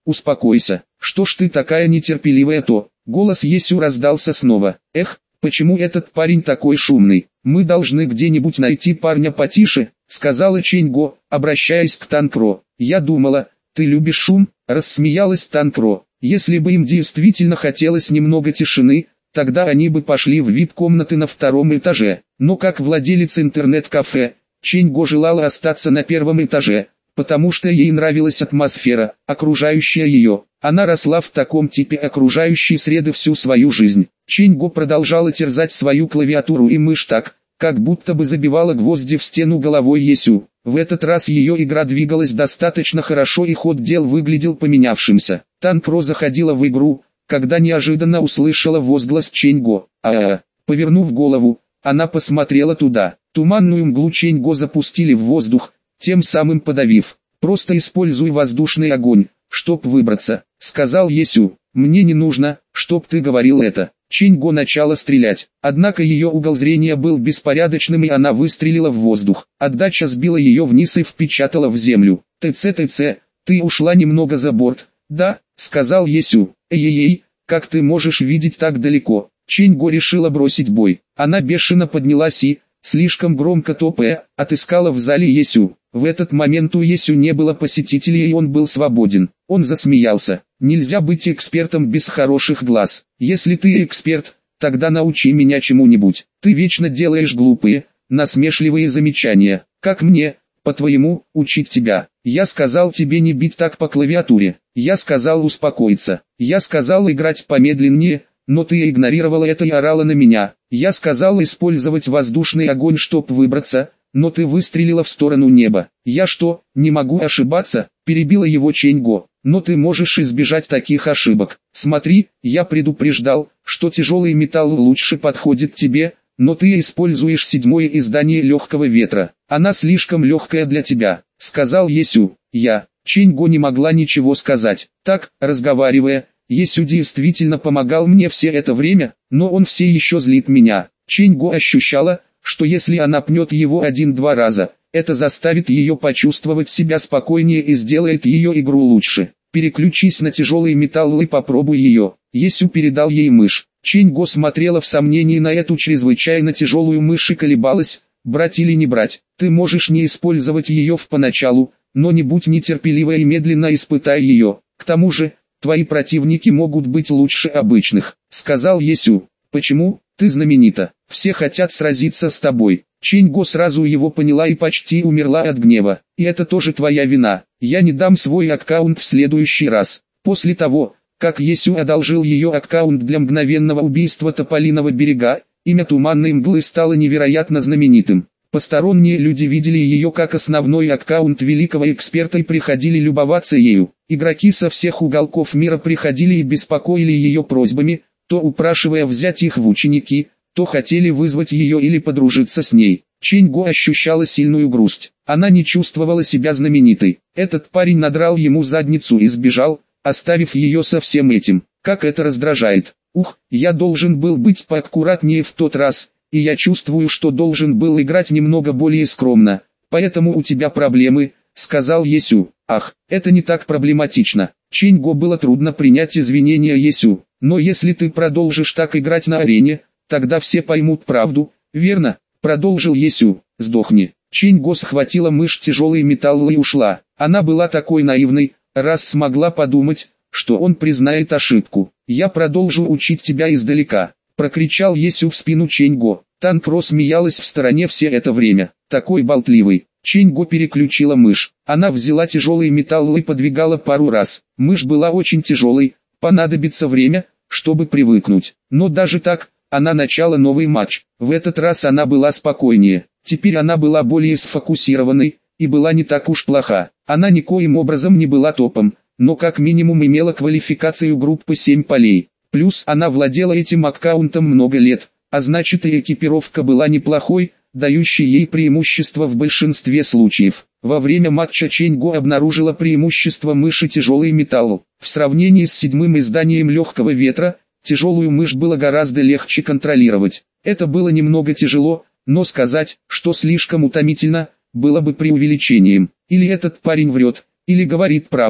успокойся. Что ж ты такая нетерпеливая-то? Голос Есю раздался снова. Эх, почему этот парень такой шумный? Мы должны где-нибудь найти парня потише, сказала Чэньго, обращаясь к Танкро. Я думала, ты любишь шум, рассмеялась Танкро. Если бы им действительно хотелось немного тишины, тогда они бы пошли в ви ай пи-комнаты на втором этаже. Но как владелец интернет-кафе, Чэньго желала остаться на первом этаже, потому что ей нравилась атмосфера, окружающая ее. Она росла в таком типе окружающей среды всю свою жизнь. Чэньго продолжала терзать свою клавиатуру и мышь так, как будто бы забивала гвозди в стену головой Есю. В этот раз ее игра двигалась достаточно хорошо и ход дел выглядел поменявшимся. Танкро заходила в игру, когда неожиданно услышала возглас Чэньго. А-а-а. Повернув голову, она посмотрела туда. Туманную мглу Чэньго запустили в воздух, тем самым подавив. «Просто используй воздушный огонь, чтоб выбраться», — сказал Есю. «Мне не нужно, чтоб ты говорил это». Чэньго начала стрелять, однако ее угол зрения был беспорядочным и она выстрелила в воздух. Отдача сбила ее вниз и впечатала в землю. «ТЦ-ТЦ, ты ушла немного за борт». «Да», — сказал Есю. «Эй-эй-эй, как ты можешь видеть так далеко?» Чэньго решила бросить бой. Она бешено поднялась и, слишком громко топая, отыскала в зале Есю. В этот момент у Есю не было посетителей и он был свободен. Он засмеялся. «Нельзя быть экспертом без хороших глаз. Если ты эксперт, тогда научи меня чему-нибудь. Ты вечно делаешь глупые, насмешливые замечания. Как мне, по-твоему, учить тебя? Я сказал тебе не бить так по клавиатуре. Я сказал успокоиться. Я сказал играть помедленнее, но ты игнорировала это и орала на меня. Я сказал использовать воздушный огонь, чтоб выбраться, но ты выстрелила в сторону неба. Я что, не могу ошибаться?» — перебила его Чэньго. «Но ты можешь избежать таких ошибок. Смотри, я предупреждал, что тяжелый металл лучше подходит тебе, но ты используешь седьмое издание легкого ветра. Она слишком легкая для тебя», — сказал Есю. «Я». Чэньго не могла ничего сказать. Так, разговаривая, Есю действительно помогал мне все это время, но он все еще злит меня. Чэньго ощущала, что если она пнет его один-два раза, это заставит ее почувствовать себя спокойнее и сделает ее игру лучше. «Переключись на тяжелый металл и попробуй ее». Есю передал ей мышь. Чэньго смотрела в сомнении на эту чрезвычайно тяжелую мышь и колебалась, брать или не брать. «Ты можешь не использовать ее в поначалу, но не будь нетерпеливой и медленно испытай ее. К тому же, твои противники могут быть лучше обычных», — сказал Есю. «Почему? Ты знаменита. Все хотят сразиться с тобой». Чэньго сразу его поняла и почти умерла от гнева. «И это тоже твоя вина. Я не дам свой аккаунт в следующий раз». После того, как Есю одолжил ее аккаунт для мгновенного убийства Тополиного берега, имя Туманной мглы стало невероятно знаменитым. Посторонние люди видели ее как основной аккаунт великого эксперта и приходили любоваться ею. Игроки со всех уголков мира приходили и беспокоили ее просьбами, то упрашивая взять их в ученики, то хотели вызвать ее или подружиться с ней. Чэньго ощущала сильную грусть. Она не чувствовала себя знаменитой. Этот парень надрал ему задницу и сбежал, оставив ее со всем этим. Как это раздражает. Ух, я должен был быть поаккуратнее в тот раз, и я чувствую, что должен был играть немного более скромно. Поэтому у тебя проблемы, сказал Есю. Ах, это не так проблематично. Чэньго было трудно принять извинения Есю. Но если ты продолжишь так играть на арене, тогда все поймут правду, верно? Продолжил Есю. Сдохни. Чэньго схватила мышь тяжелый металл и ушла. Она была такой наивной, раз смогла подумать, что он признает ошибку. «Я продолжу учить тебя издалека», — прокричал Есю в спину Чэньго. Танкро смеялась в стороне все это время. Такой болтливый. Чэньго переключила мышь. Она взяла тяжелый металл и подвигала пару раз. Мышь была очень тяжелой, понадобится время, чтобы привыкнуть. Но даже так, она начала новый матч. В этот раз она была спокойнее. Теперь она была более сфокусированной, и была не так уж плоха. Она никоим образом не была топом, но как минимум имела квалификацию группы семь полей. Плюс она владела этим аккаунтом много лет, а значит и экипировка была неплохой, дающей ей преимущество в большинстве случаев. Во время матча Чэньго обнаружила преимущество мыши тяжелый металл. В сравнении с седьмым изданием легкого ветра, тяжелую мышь было гораздо легче контролировать. Это было немного тяжело, но сказать, что слишком утомительно, было бы преувеличением. Или этот парень врет, или говорит правду,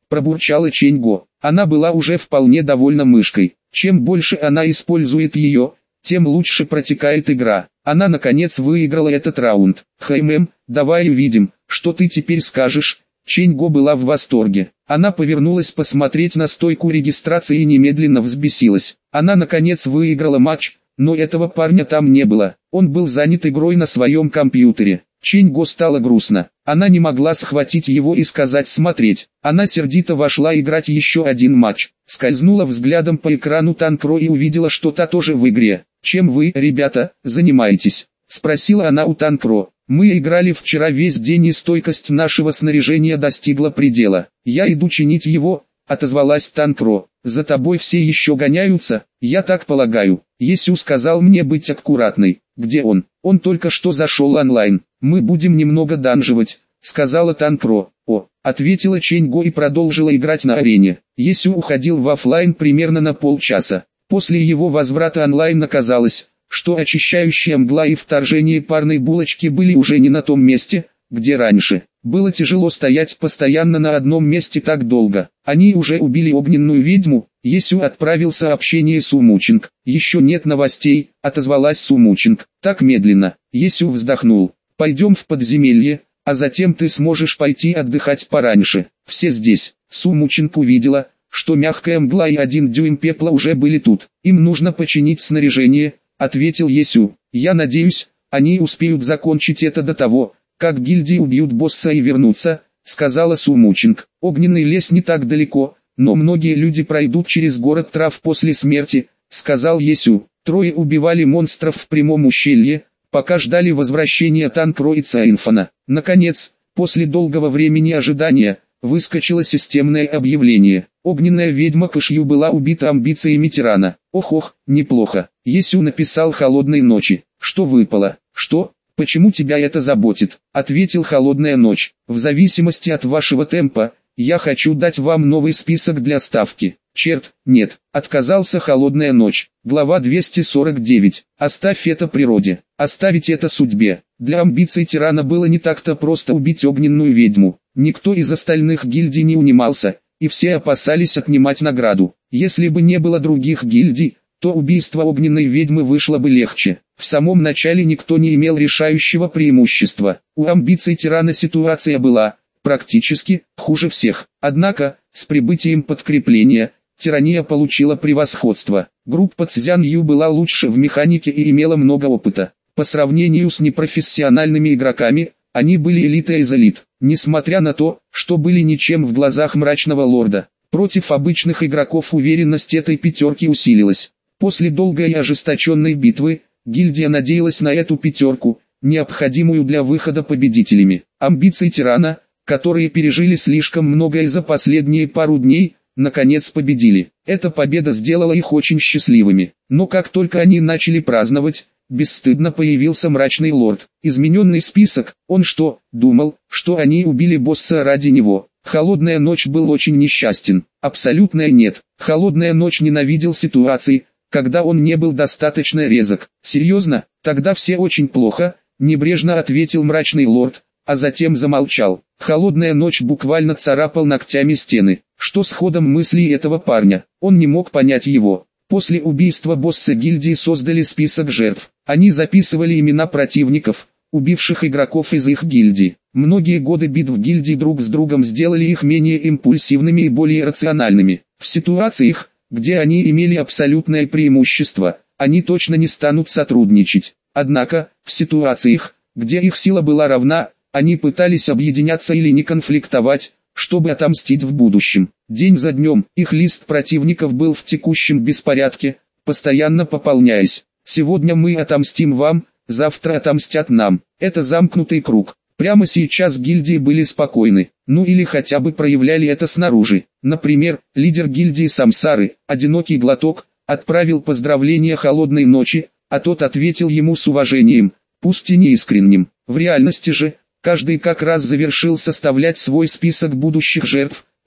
пробурчала Ченьго. Она была уже вполне довольна мышкой. Чем больше она использует ее, тем лучше протекает игра. Она наконец выиграла этот раунд. «Хэймэм, давай увидим, что ты теперь скажешь». Ченьго была в восторге. Она повернулась посмотреть на стойку регистрации и немедленно взбесилась. Она наконец выиграла матч, но этого парня там не было. Он был занят игрой на своем компьютере. Ченьго стало грустно. Она не могла схватить его и сказать «смотреть». Она сердито вошла играть еще один матч. Скользнула взглядом по экрану Танкро и увидела, что та тоже в игре. «Чем вы, ребята, занимаетесь?» — спросила она у Танкро. «Мы играли вчера весь день и стойкость нашего снаряжения достигла предела. Я иду чинить его», — отозвалась Танкро. «За тобой все еще гоняются, я так полагаю». Есю сказал мне быть аккуратной. «Где он?» «Он только что зашел онлайн. Мы будем немного данжевать», — сказала Танкро. «О», — ответила Ченьго и продолжила играть на арене. Есю уходил в офлайн примерно на полчаса. После его возврата онлайн оказалось, что очищающая мгла и вторжение парной булочки были уже не на том месте, где раньше. Было тяжело стоять постоянно на одном месте так долго. Они уже убили огненную ведьму. Есю отправил сообщение Сумучинг. «Еще нет новостей», — отозвалась Сумучинг. Так медленно. Есю вздохнул. «Пойдем в подземелье, а затем ты сможешь пойти отдыхать пораньше. Все здесь». Сумучинг увидела, что мягкая мгла и один дюйм пепла уже были тут. «Им нужно починить снаряжение», — ответил Есю. «Я надеюсь, они успеют закончить это до того, как гильдии убьют босса и вернутся», — сказала Сумучинг. «Огненный лес не так далеко, но многие люди пройдут через город трав после смерти», — сказал Есю. Трое убивали монстров в прямом ущелье, пока ждали возвращения Танкро и Цаинфана. Наконец, после долгого времени ожидания, выскочило системное объявление. Огненная ведьма Кышью была убита амбициями тирана. «Ох-ох, неплохо». Есю написал «Холодной ночи». «Что выпало?» «Что? Почему тебя это заботит?» — ответил «Холодная ночь». «В зависимости от вашего темпа, я хочу дать вам новый список для ставки». «Черт, нет», — отказался «Холодная ночь». Глава двести сорок девять. «Оставь это природе, оставить это судьбе». Для амбиций тирана было не так-то просто убить огненную ведьму. Никто из остальных гильдий не унимался, и все опасались отнимать награду. Если бы не было других гильдий, то убийство огненной ведьмы вышло бы легче. В самом начале никто не имел решающего преимущества. У амбиций тирана ситуация была, практически, хуже всех. Однако, с прибытием подкрепления, тирания получила превосходство. Группа Цзян Ю была лучше в механике и имела много опыта. По сравнению с непрофессиональными игроками, они были элитой из элит. Несмотря на то, что были ничем в глазах мрачного лорда, против обычных игроков уверенность этой пятерки усилилась. После долгой и ожесточенной битвы, гильдия надеялась на эту пятерку, необходимую для выхода победителями. Амбиции тирана, которые пережили слишком многое за последние пару дней, наконец победили. Эта победа сделала их очень счастливыми. Но как только они начали праздновать, бесстыдно появился мрачный лорд. Измененный список. Он что, думал, что они убили босса ради него? Холодная ночь был очень несчастен. Абсолютно нет. Холодная ночь ненавидел ситуации, когда он не был достаточно резок. Серьезно? Тогда все очень плохо, небрежно ответил мрачный лорд, а затем замолчал. Холодная ночь буквально царапал ногтями стены. Что с ходом мыслей этого парня? Он не мог понять его. После убийства босса гильдии создали список жертв. Они записывали имена противников, убивших игроков из их гильдии. Многие годы битв гильдий друг с другом сделали их менее импульсивными и более рациональными. В ситуациях, где они имели абсолютное преимущество, они точно не станут сотрудничать. Однако, в ситуациях, где их сила была равна, они пытались объединяться или не конфликтовать, чтобы отомстить в будущем. День за днем их лист противников был в текущем беспорядке, постоянно пополняясь. Сегодня мы отомстим вам, завтра отомстят нам. Это замкнутый круг. Прямо сейчас гильдии были спокойны, ну или хотя бы проявляли это снаружи. Например, лидер гильдии Самсары, Одинокий Глоток, отправил поздравления Холодной ночи, а тот ответил ему с уважением, пусть и неискренним. В реальности же, каждый как раз завершил составлять свой список будущих жертв,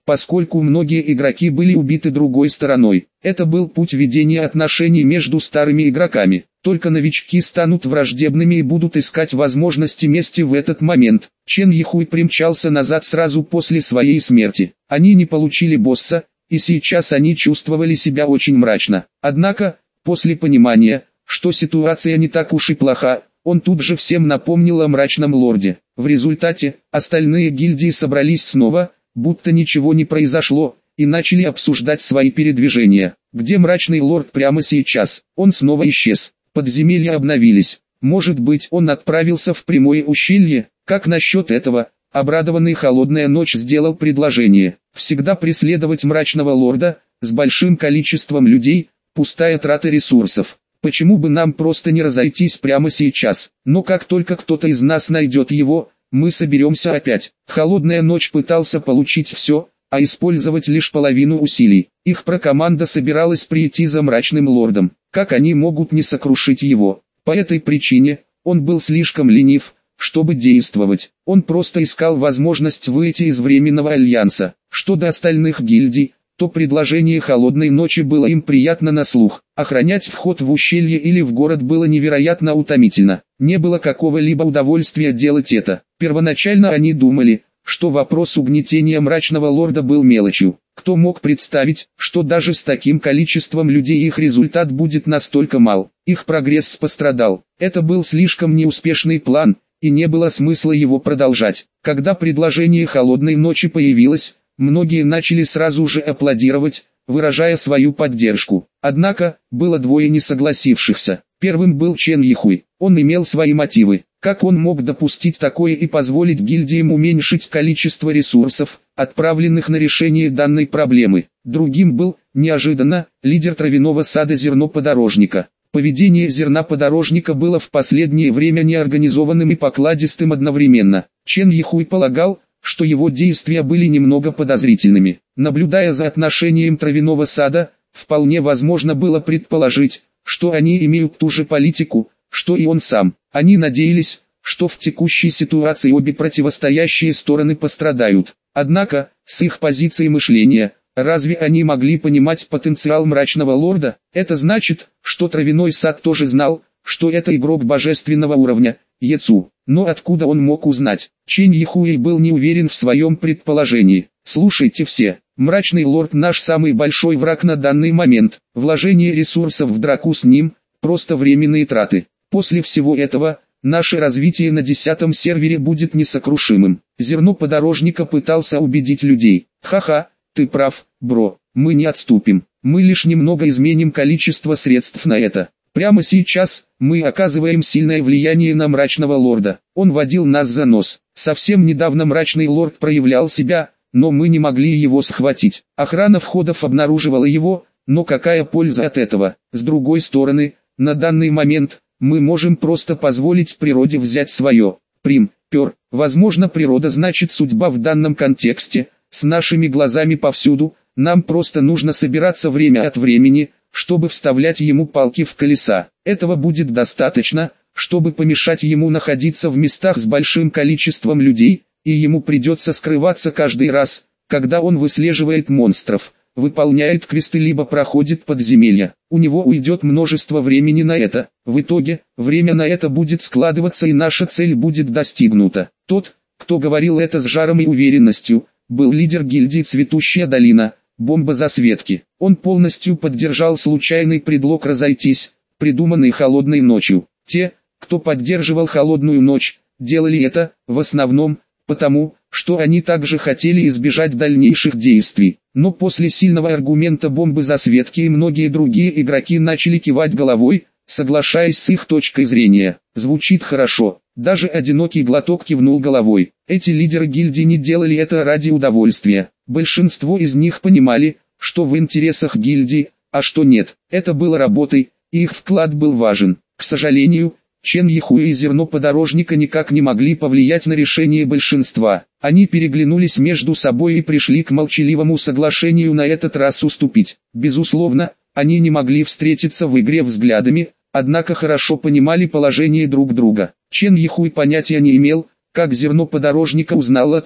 поскольку многие игроки были убиты другой стороной. Это был путь ведения отношений между старыми игроками. Только новички станут враждебными и будут искать возможности мести в этот момент. Чен Йихуй примчался назад сразу после своей смерти. Они не получили босса, и сейчас они чувствовали себя очень мрачно. Однако, после понимания, что ситуация не так уж и плоха, он тут же всем напомнил о мрачном лорде. В результате, остальные гильдии собрались снова, будто ничего не произошло, и начали обсуждать свои передвижения. Где мрачный лорд прямо сейчас? Он снова исчез. Подземелья обновились. Может быть, он отправился в прямое ущелье? Как насчет этого? Обрадованный Холодная Ночь сделал предложение. Всегда преследовать мрачного лорда, с большим количеством людей, пустая трата ресурсов. Почему бы нам просто не разойтись прямо сейчас? Но как только кто-то из нас найдет его, мы соберемся опять. Холодная Ночь пытался получить все, а использовать лишь половину усилий. Их прокоманда собиралась прийти за мрачным лордом. Как они могут не сокрушить его? По этой причине, он был слишком ленив, чтобы действовать. Он просто искал возможность выйти из Временного Альянса. Что до остальных гильдий, то предложение Холодной Ночи было им приятно на слух. Охранять вход в ущелье или в город было невероятно утомительно. Не было какого-либо удовольствия делать это. Первоначально они думали, что вопрос угнетения мрачного лорда был мелочью. Кто мог представить, что даже с таким количеством людей их результат будет настолько мал? Их прогресс пострадал. Это был слишком неуспешный план, и не было смысла его продолжать. Когда предложение Холодной Ночи появилось, многие начали сразу же аплодировать, выражая свою поддержку. Однако, было двое не согласившихся. Первым был Чен Йихуй. Он имел свои мотивы. Как он мог допустить такое и позволить гильдиям уменьшить количество ресурсов, отправленных на решение данной проблемы? Другим был, неожиданно, лидер травяного сада Зерноподорожника. Поведение Зерноподорожника было в последнее время неорганизованным и покладистым одновременно. Чен Йихуй полагал, что его действия были немного подозрительными. Наблюдая за отношением травяного сада, вполне возможно было предположить, что они имеют ту же политику, что и он сам. Они надеялись, что в текущей ситуации обе противостоящие стороны пострадают. Однако, с их позиции мышления, разве они могли понимать потенциал мрачного лорда? Это значит, что травяной сад тоже знал, что это игрок божественного уровня, Ецу. Но откуда он мог узнать? Чен Йихуй был не уверен в своем предположении. Слушайте все, мрачный лорд наш самый большой враг на данный момент. Вложение ресурсов в драку с ним – просто временные траты. После всего этого, наше развитие на десятом сервере будет несокрушимым. Зерно подорожника пытался убедить людей. Ха-ха, ты прав, бро, мы не отступим. Мы лишь немного изменим количество средств на это. Прямо сейчас, мы оказываем сильное влияние на мрачного лорда. Он водил нас за нос. Совсем недавно мрачный лорд проявлял себя, но мы не могли его схватить. Охрана входов обнаруживала его, но какая польза от этого? С другой стороны, на данный момент, мы можем просто позволить природе взять свое. Прим, пер, возможно природа значит судьба в данном контексте, с нашими глазами повсюду, нам просто нужно собираться время от времени, чтобы вставлять ему палки в колеса. Этого будет достаточно, чтобы помешать ему находиться в местах с большим количеством людей, и ему придется скрываться каждый раз, когда он выслеживает монстров, выполняет квесты либо проходит подземелья. У него уйдет множество времени на это. В итоге, время на это будет складываться и наша цель будет достигнута. Тот, кто говорил это с жаром и уверенностью, был лидер гильдии «Цветущая долина», Бомба Засветки. Он полностью поддержал случайный предлог разойтись, придуманный Холодной Ночью. Те, кто поддерживал Холодную Ночь, делали это, в основном, потому, что они также хотели избежать дальнейших действий. Но после сильного аргумента Бомбы Засветки и многие другие игроки начали кивать головой, соглашаясь с их точкой зрения. Звучит хорошо. Даже одинокий глоток кивнул головой. Эти лидеры гильдии не делали это ради удовольствия. Большинство из них понимали, что в интересах гильдии, а что нет. Это было работой, и их вклад был важен. К сожалению, Чен Йихуй и Зерно Подорожника никак не могли повлиять на решение большинства. Они переглянулись между собой и пришли к молчаливому соглашению на этот раз уступить. Безусловно, они не могли встретиться в игре взглядами, однако хорошо понимали положение друг друга. Чен Йихуй понятия не имел, как Зерно Подорожника узнал о том,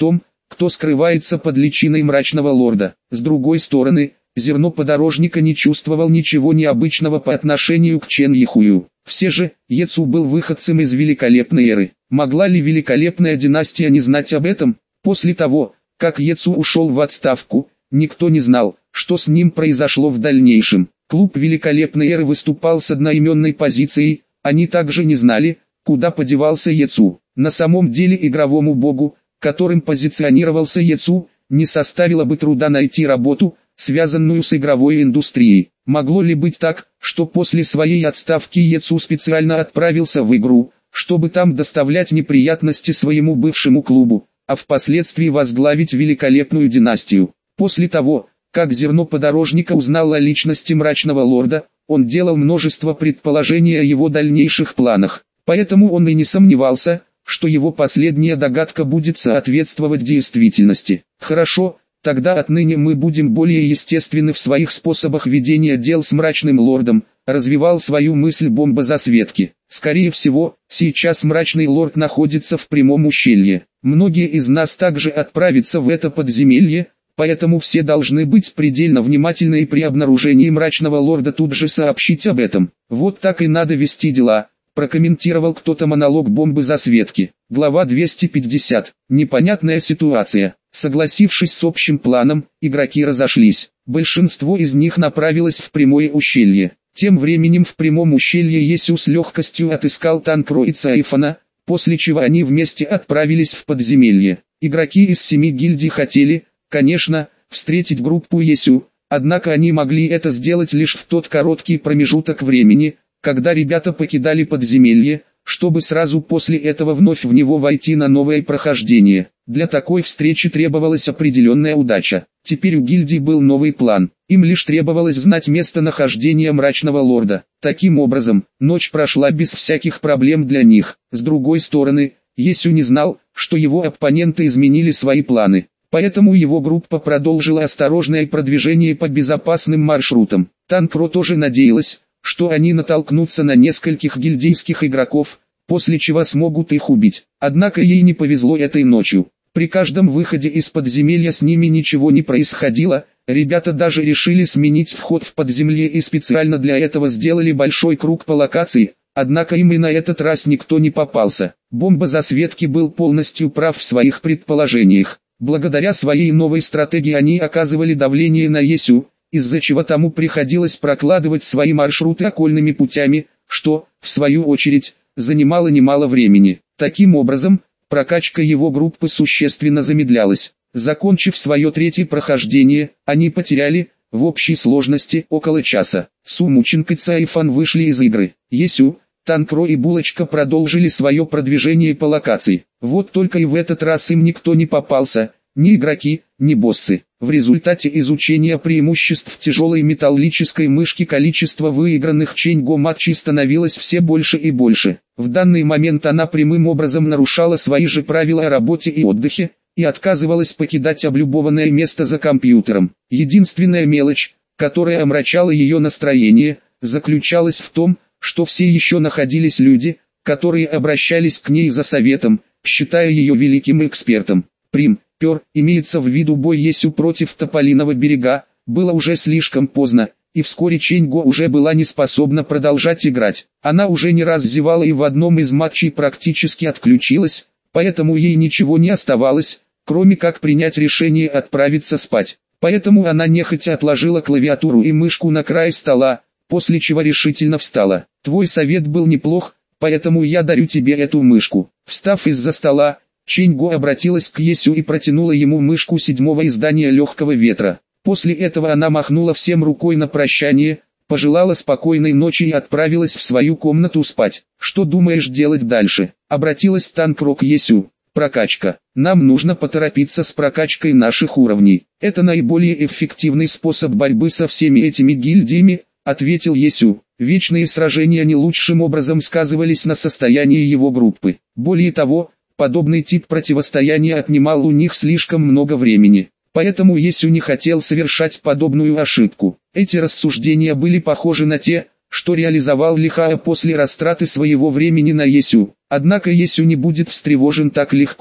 кто скрывается под личиной мрачного лорда. С другой стороны, зерно подорожника не чувствовал ничего необычного по отношению к Чен Йихую. Все же, Ецу был выходцем из великолепной эры. Могла ли великолепная династия не знать об этом? После того, как Ецу ушел в отставку, никто не знал, что с ним произошло в дальнейшем. Клуб великолепной эры выступал с одноименной позицией, они также не знали, куда подевался Ецу. На самом деле игровому богу, которым позиционировался Ецу, не составило бы труда найти работу, связанную с игровой индустрией. Могло ли быть так, что после своей отставки Ецу специально отправился в игру, чтобы там доставлять неприятности своему бывшему клубу, а впоследствии возглавить великолепную династию? После того, как зерно подорожника узнало о личности мрачного лорда, он делал множество предположений о его дальнейших планах, поэтому он и не сомневался, что его последняя догадка будет соответствовать действительности. Хорошо, тогда отныне мы будем более естественны в своих способах ведения дел с мрачным лордом, развивал свою мысль бомбозасветки. Скорее всего, сейчас мрачный лорд находится в прямом ущелье. Многие из нас также отправятся в это подземелье, поэтому все должны быть предельно внимательны и при обнаружении мрачного лорда тут же сообщить об этом. Вот так и надо вести дела, прокомментировал кто-то монолог бомбы засветки. Глава двести пятьдесят. Непонятная ситуация. Согласившись с общим планом, игроки разошлись. Большинство из них направилось в прямое ущелье. Тем временем в прямом ущелье Есю с легкостью отыскал Танкро и Цайфана, после чего они вместе отправились в подземелье. Игроки из семи гильдий хотели, конечно, встретить группу Есю, однако они могли это сделать лишь в тот короткий промежуток времени, когда ребята покидали подземелье, чтобы сразу после этого вновь в него войти на новое прохождение. Для такой встречи требовалась определенная удача. Теперь у гильдии был новый план. Им лишь требовалось знать местонахождение мрачного лорда. Таким образом, ночь прошла без всяких проблем для них. С другой стороны, Есю не знал, что его оппоненты изменили свои планы. Поэтому его группа продолжила осторожное продвижение по безопасным маршрутам. Танкро тоже надеялась, что они натолкнутся на нескольких гильдейских игроков, после чего смогут их убить. Однако ей не повезло этой ночью. При каждом выходе из подземелья с ними ничего не происходило, ребята даже решили сменить вход в подземелье и специально для этого сделали большой круг по локации, однако им и на этот раз никто не попался. Бомба засветки был полностью прав в своих предположениях. Благодаря своей новой стратегии они оказывали давление на Есю, из-за чего тому приходилось прокладывать свои маршруты окольными путями, что, в свою очередь, занимало немало времени. Таким образом, прокачка его группы существенно замедлялась. Закончив свое третье прохождение, они потеряли, в общей сложности, около часа. Сумученко и Цайфан вышли из игры. Есю, Танкро и Булочка продолжили свое продвижение по локации. Вот только и в этот раз им никто не попался, ни игроки, ни боссы. В результате изучения преимуществ тяжелой металлической мышки количество выигранных Ченьго матчей становилось все больше и больше. В данный момент она прямым образом нарушала свои же правила о работе и отдыхе, и отказывалась покидать облюбованное место за компьютером. Единственная мелочь, которая омрачала ее настроение, заключалась в том, что все еще находились люди, которые обращались к ней за советом, считая ее великим экспертом. Прим. Пер, имеется в виду бой Есю против Тополиного берега, было уже слишком поздно, и вскоре Ченьго уже была не способна продолжать играть. Она уже не раз зевала и в одном из матчей практически отключилась, поэтому ей ничего не оставалось, кроме как принять решение отправиться спать. Поэтому она нехотя отложила клавиатуру и мышку на край стола, после чего решительно встала. «Твой совет был неплох, поэтому я дарю тебе эту мышку». Встав из-за стола, Ченьго обратилась к Есю и протянула ему мышку седьмого издания «Легкого ветра». После этого она махнула всем рукой на прощание, пожелала спокойной ночи и отправилась в свою комнату спать. «Что думаешь делать дальше?» — обратилась Танкро к Есю. «Прокачка. Нам нужно поторопиться с прокачкой наших уровней. Это наиболее эффективный способ борьбы со всеми этими гильдиями», — ответил Есю. Вечные сражения не лучшим образом сказывались на состоянии его группы. Более того, подобный тип противостояния отнимал у них слишком много времени. Поэтому Есю не хотел совершать подобную ошибку. Эти рассуждения были похожи на те, что реализовал Лихая после растраты своего времени на Есю. Однако Есю не будет встревожен так легко.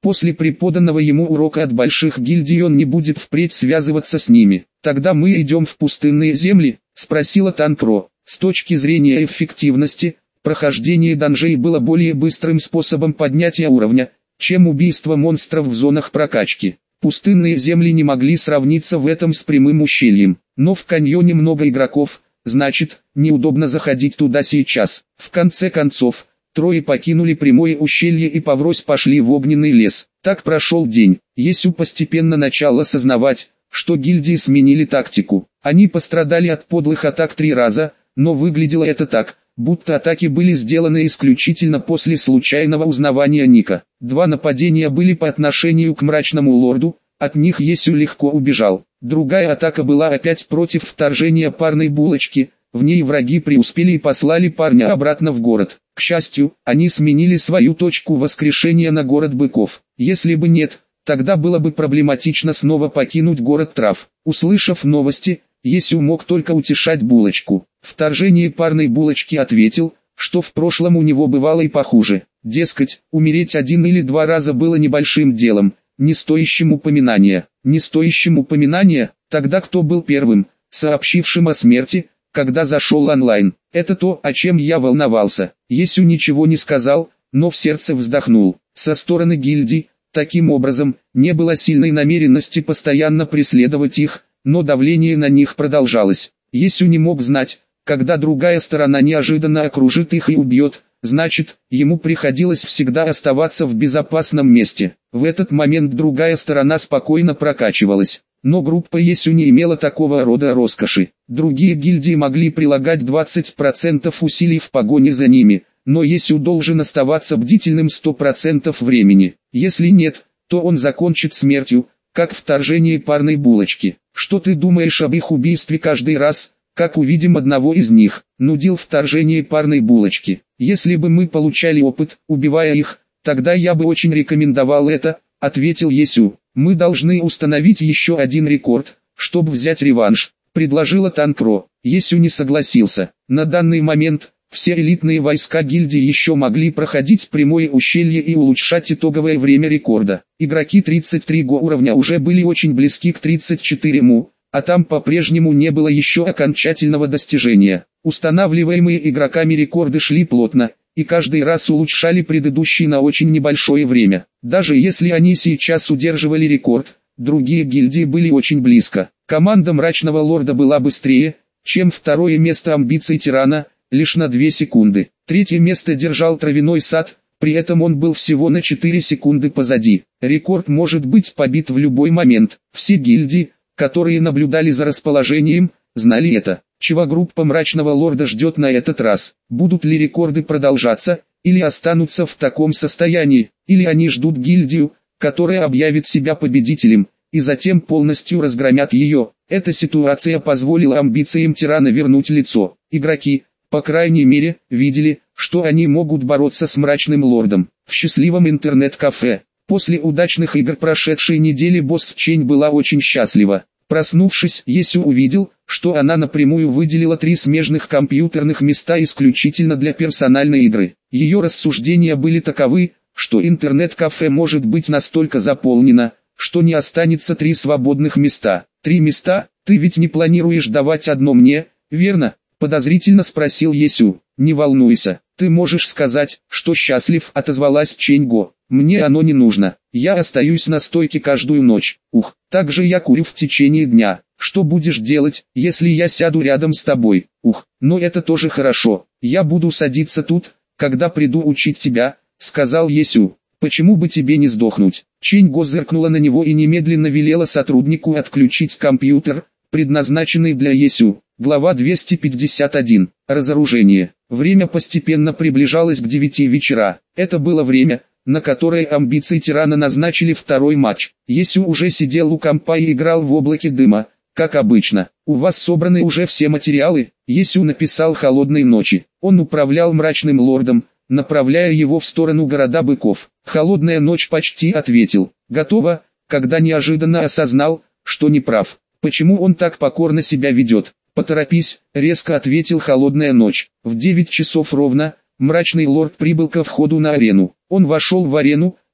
После преподанного ему урока от больших гильдий он не будет впредь связываться с ними. «Тогда мы идем в пустынные земли?» – спросила Танкро. С точки зрения эффективности, прохождение данжей было более быстрым способом поднятия уровня, чем убийство монстров в зонах прокачки. Пустынные земли не могли сравниться в этом с прямым ущельем, но в каньоне много игроков, значит, неудобно заходить туда сейчас. В конце концов, трое покинули прямое ущелье и поврось пошли в огненный лес. Так прошел день. Есю постепенно начал осознавать, что гильдии сменили тактику. Они пострадали от подлых атак три раза, но выглядело это так, будто атаки были сделаны исключительно после случайного узнавания ника. Два нападения были по отношению к мрачному лорду, от них Есю легко убежал. Другая атака была опять против вторжения парной булочки, в ней враги преуспели и послали парня обратно в город. К счастью, они сменили свою точку воскрешения на город быков. Если бы нет, тогда было бы проблематично снова покинуть город трав. Услышав новости, Есю мог только утешать булочку. Вторжение парной булочки ответил, что в прошлом у него бывало и похуже. Дескать, умереть один или два раза было небольшим делом, не стоящим упоминания. Не стоящим упоминания? Тогда кто был первым, сообщившим о смерти, когда зашел онлайн? Это то, о чем я волновался. Есю ничего не сказал, но в сердце вздохнул. Со стороны гильдий, таким образом, не было сильной намеренности постоянно преследовать их, но давление на них продолжалось. Есю не мог знать, когда другая сторона неожиданно окружит их и убьет, значит, ему приходилось всегда оставаться в безопасном месте. В этот момент другая сторона спокойно прокачивалась. Но группа Есю не имела такого рода роскоши. Другие гильдии могли прилагать двадцать процентов усилий в погоне за ними, но Есю должен оставаться бдительным сто процентов времени. Если нет, то он закончит смертью, как вторжение парной булочки. Что ты думаешь об их убийстве каждый раз, как увидим одного из них? Нудил вторжение парной булочки. Если бы мы получали опыт, убивая их, тогда я бы очень рекомендовал это, ответил Есю. Мы должны установить еще один рекорд, чтобы взять реванш, предложила Танкро. Есю не согласился. На данный момент, все элитные войска гильдии еще могли проходить прямое ущелье и улучшать итоговое время рекорда. Игроки тридцать три го уровня уже были очень близки к тридцать четыре му, а там по-прежнему не было еще окончательного достижения. Устанавливаемые игроками рекорды шли плотно, и каждый раз улучшали предыдущий на очень небольшое время. Даже если они сейчас удерживали рекорд, другие гильдии были очень близко. Команда Мрачного Лорда была быстрее, чем второе место амбиций Тирана, лишь на две секунды. Третье место держал Травяной Сад, при этом он был всего на четыре секунды позади. Рекорд может быть побит в любой момент. Все гильдии, которые наблюдали за расположением, знали это. Чего группа Мрачного Лорда ждет на этот раз? Будут ли рекорды продолжаться, или останутся в таком состоянии, или они ждут гильдию, которая объявит себя победителем, и затем полностью разгромят ее? Эта ситуация позволила амбициям Тирана вернуть лицо. Игроки, по крайней мере, видели, что они могут бороться с Мрачным Лордом. В счастливом интернет-кафе. После удачных игр прошедшей недели босс Чень была очень счастлива. Проснувшись, Есю увидел, что она напрямую выделила три смежных компьютерных места исключительно для персональной игры. Ее рассуждения были таковы, что интернет-кафе может быть настолько заполнено, что не останется три свободных места. Три места? Ты ведь не планируешь давать одно мне, верно? Подозрительно спросил Есю. Не волнуйся, ты можешь сказать, что счастлив, отозвалась Ченьго. Мне оно не нужно, я остаюсь на стойке каждую ночь. Ух, так же я курю в течение дня. Что будешь делать, если я сяду рядом с тобой? Ух, но это тоже хорошо. Я буду садиться тут, когда приду учить тебя, сказал Есю. Почему бы тебе не сдохнуть? Ченьго зыркнула на него и немедленно велела сотруднику отключить компьютер, предназначенный для Есю. Глава двести пятьдесят один. Разоружение. Время постепенно приближалось к девяти вечера. Это было время, на которое амбиции Тирана назначили второй матч. Есю уже сидел у компа и играл в облаке дыма, как обычно. У вас собраны уже все материалы? Есю написал «Холодной ночи». Он управлял Мрачным Лордом, направляя его в сторону города быков. «Холодная ночь» почти ответил. Готово, когда неожиданно осознал, что не прав. Почему он так покорно себя ведет? «Поторопись», — резко ответил Холодная ночь. В девять часов ровно, Мрачный Лорд прибыл ко входу на арену. Он вошел в арену,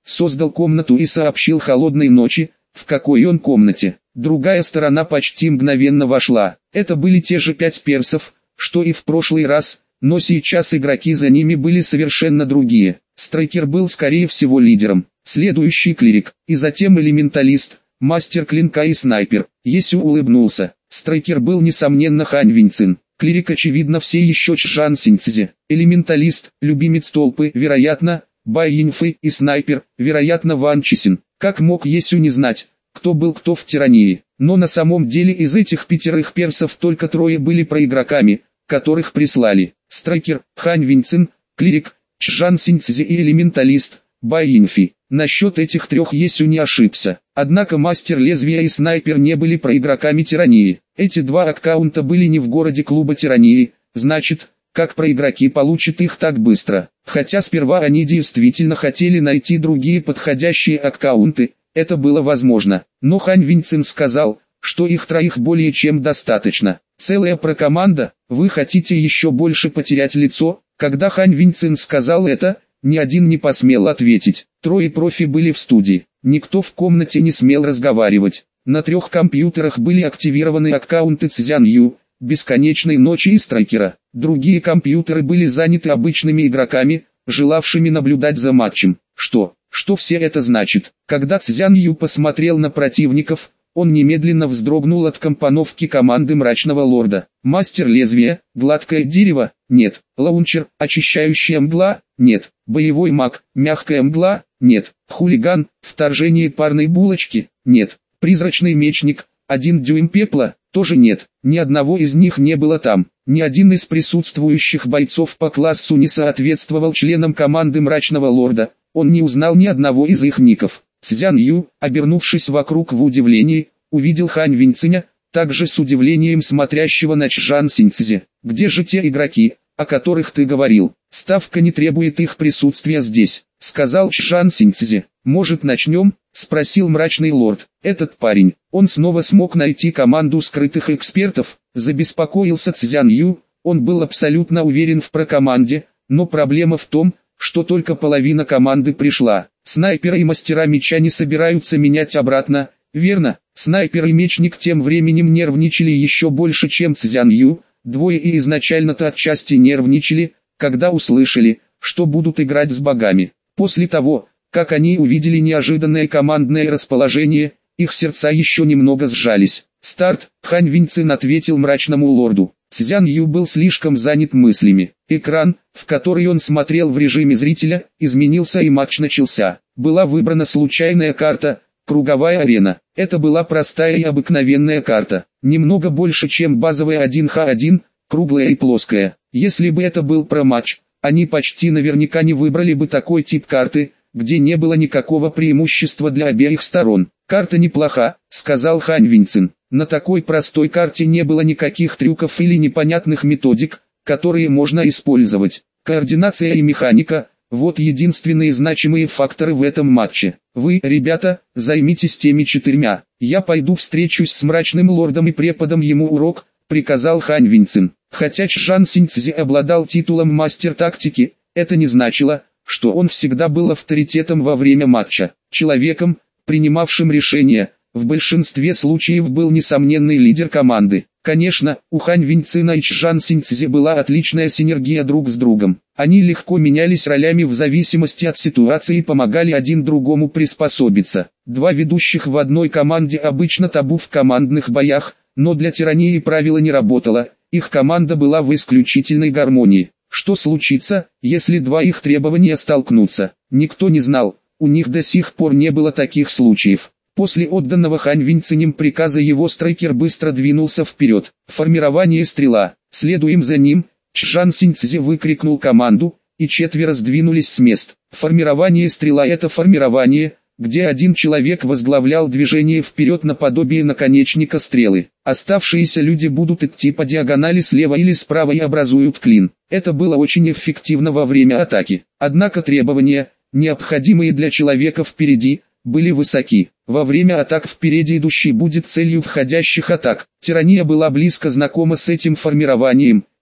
создал комнату и сообщил холодной ночи, в какой он комнате. Другая сторона почти мгновенно вошла. Это были те же пять персов, что и в прошлый раз, но сейчас игроки за ними были совершенно другие. Страйкер был скорее всего лидером, следующий клирик, и затем элементалист, мастер клинка и снайпер. Есю улыбнулся. Страйкер был несомненно Хань Виньцин. Клирик очевидно все еще Чжан Синьцзи. Элементалист, любимец толпы, вероятно, Бай Яньфэй и снайпер, вероятно Ван Чисин. Как мог Есю не знать, кто был кто в тирании? Но на самом деле из этих пятерых персов только трое были проигроками, которых прислали. Страйкер, Хань Виньцин, клирик, Чжан Синьцзи и элементалист, Бай Яньфэй. Насчет этих трех Есю не ошибся. Однако мастер лезвия и снайпер не были проигроками тирании. Эти два аккаунта были не в городе клуба тирании, значит, как проигроки получат их так быстро. Хотя сперва они действительно хотели найти другие подходящие аккаунты, это было возможно. Но Хань Виньцин сказал, что их троих более чем достаточно. Целая прокоманда, вы хотите еще больше потерять лицо? Когда Хань Виньцин сказал это, ни один не посмел ответить. Трое профи были в студии. Никто в комнате не смел разговаривать. На трех компьютерах были активированы аккаунты Цзян Ю, Бесконечной Ночи и Страйкера. Другие компьютеры были заняты обычными игроками, желавшими наблюдать за матчем. Что? Что все это значит? Когда Цзян Ю посмотрел на противников, он немедленно вздрогнул от компоновки команды Мрачного Лорда. Мастер лезвия, гладкое дерево, нет. Лаунчер, очищающая мгла, нет. Боевой маг, мягкая мгла, нет. Хулиган, вторжение парной булочки, нет. Призрачный мечник, один дюйм пепла, тоже нет. Ни одного из них не было там. Ни один из присутствующих бойцов по классу не соответствовал членам команды Мрачного Лорда. Он не узнал ни одного из их ников. Цзян Ю, обернувшись вокруг в удивлении, увидел Хань Виньциня, также с удивлением смотрящего на Чжан Синьцзи. «Где же те игроки, о которых ты говорил? Ставка не требует их присутствия здесь», — сказал Чжан Синьцзи. «Может начнем?» — спросил Мрачный Лорд. «Этот парень, он снова смог найти команду скрытых экспертов», — забеспокоился Цзян Ю. Он был абсолютно уверен в прокоманде, но проблема в том, что только половина команды пришла. Снайперы и мастера меча не собираются менять обратно, верно? Снайпер и мечник тем временем нервничали еще больше, чем Цзян Ю. Двое и изначально-то отчасти нервничали, когда услышали, что будут играть с богами. После того, как они увидели неожиданное командное расположение, их сердца еще немного сжались. «Старт!» — Хань Виньцин ответил Мрачному Лорду. Цзян Ю был слишком занят мыслями. Экран, в который он смотрел в режиме зрителя, изменился и матч начался. Была выбрана случайная карта, круговая арена. Это была простая и обыкновенная карта, немного больше чем базовая один ха один, круглая и плоская. Если бы это был про-матч, они почти наверняка не выбрали бы такой тип карты, где не было никакого преимущества для обеих сторон. «Карта неплоха», — сказал Хань Виньцин. На такой простой карте не было никаких трюков или непонятных методик, которые можно использовать. Координация и механика — вот единственные значимые факторы в этом матче. Вы, ребята, займитесь теми четырьмя. Я пойду встречусь с Мрачным Лордом и преподам ему урок, приказал Хань Виньцин. Хотя Чжан Синьцзи обладал титулом мастер тактики, это не значило, что он всегда был авторитетом во время матча. Человеком, принимавшим решения, в большинстве случаев был несомненный лидер команды. Конечно, у Хань Виньцина и Чжан Синьцзи была отличная синергия друг с другом. Они легко менялись ролями в зависимости от ситуации и помогали один другому приспособиться. Два ведущих в одной команде обычно табу в командных боях, но для тирании правило не работало, их команда была в исключительной гармонии. Что случится, если два их требования столкнутся? Никто не знал, у них до сих пор не было таких случаев. После отданного Хань Виньцинем приказа его страйкер быстро двинулся вперед. Формирование стрела. Следуем за ним. Чжан Синьцзи выкрикнул команду, и четверо сдвинулись с мест. Формирование стрела — это формирование, где один человек возглавлял движение вперед наподобие наконечника стрелы. Оставшиеся люди будут идти по диагонали слева или справа и образуют клин. Это было очень эффективно во время атаки. Однако требования, необходимые для человека впереди, были высоки. Во время атак впереди идущий будет целью входящих атак. Тирания была близко знакома с этим формированием,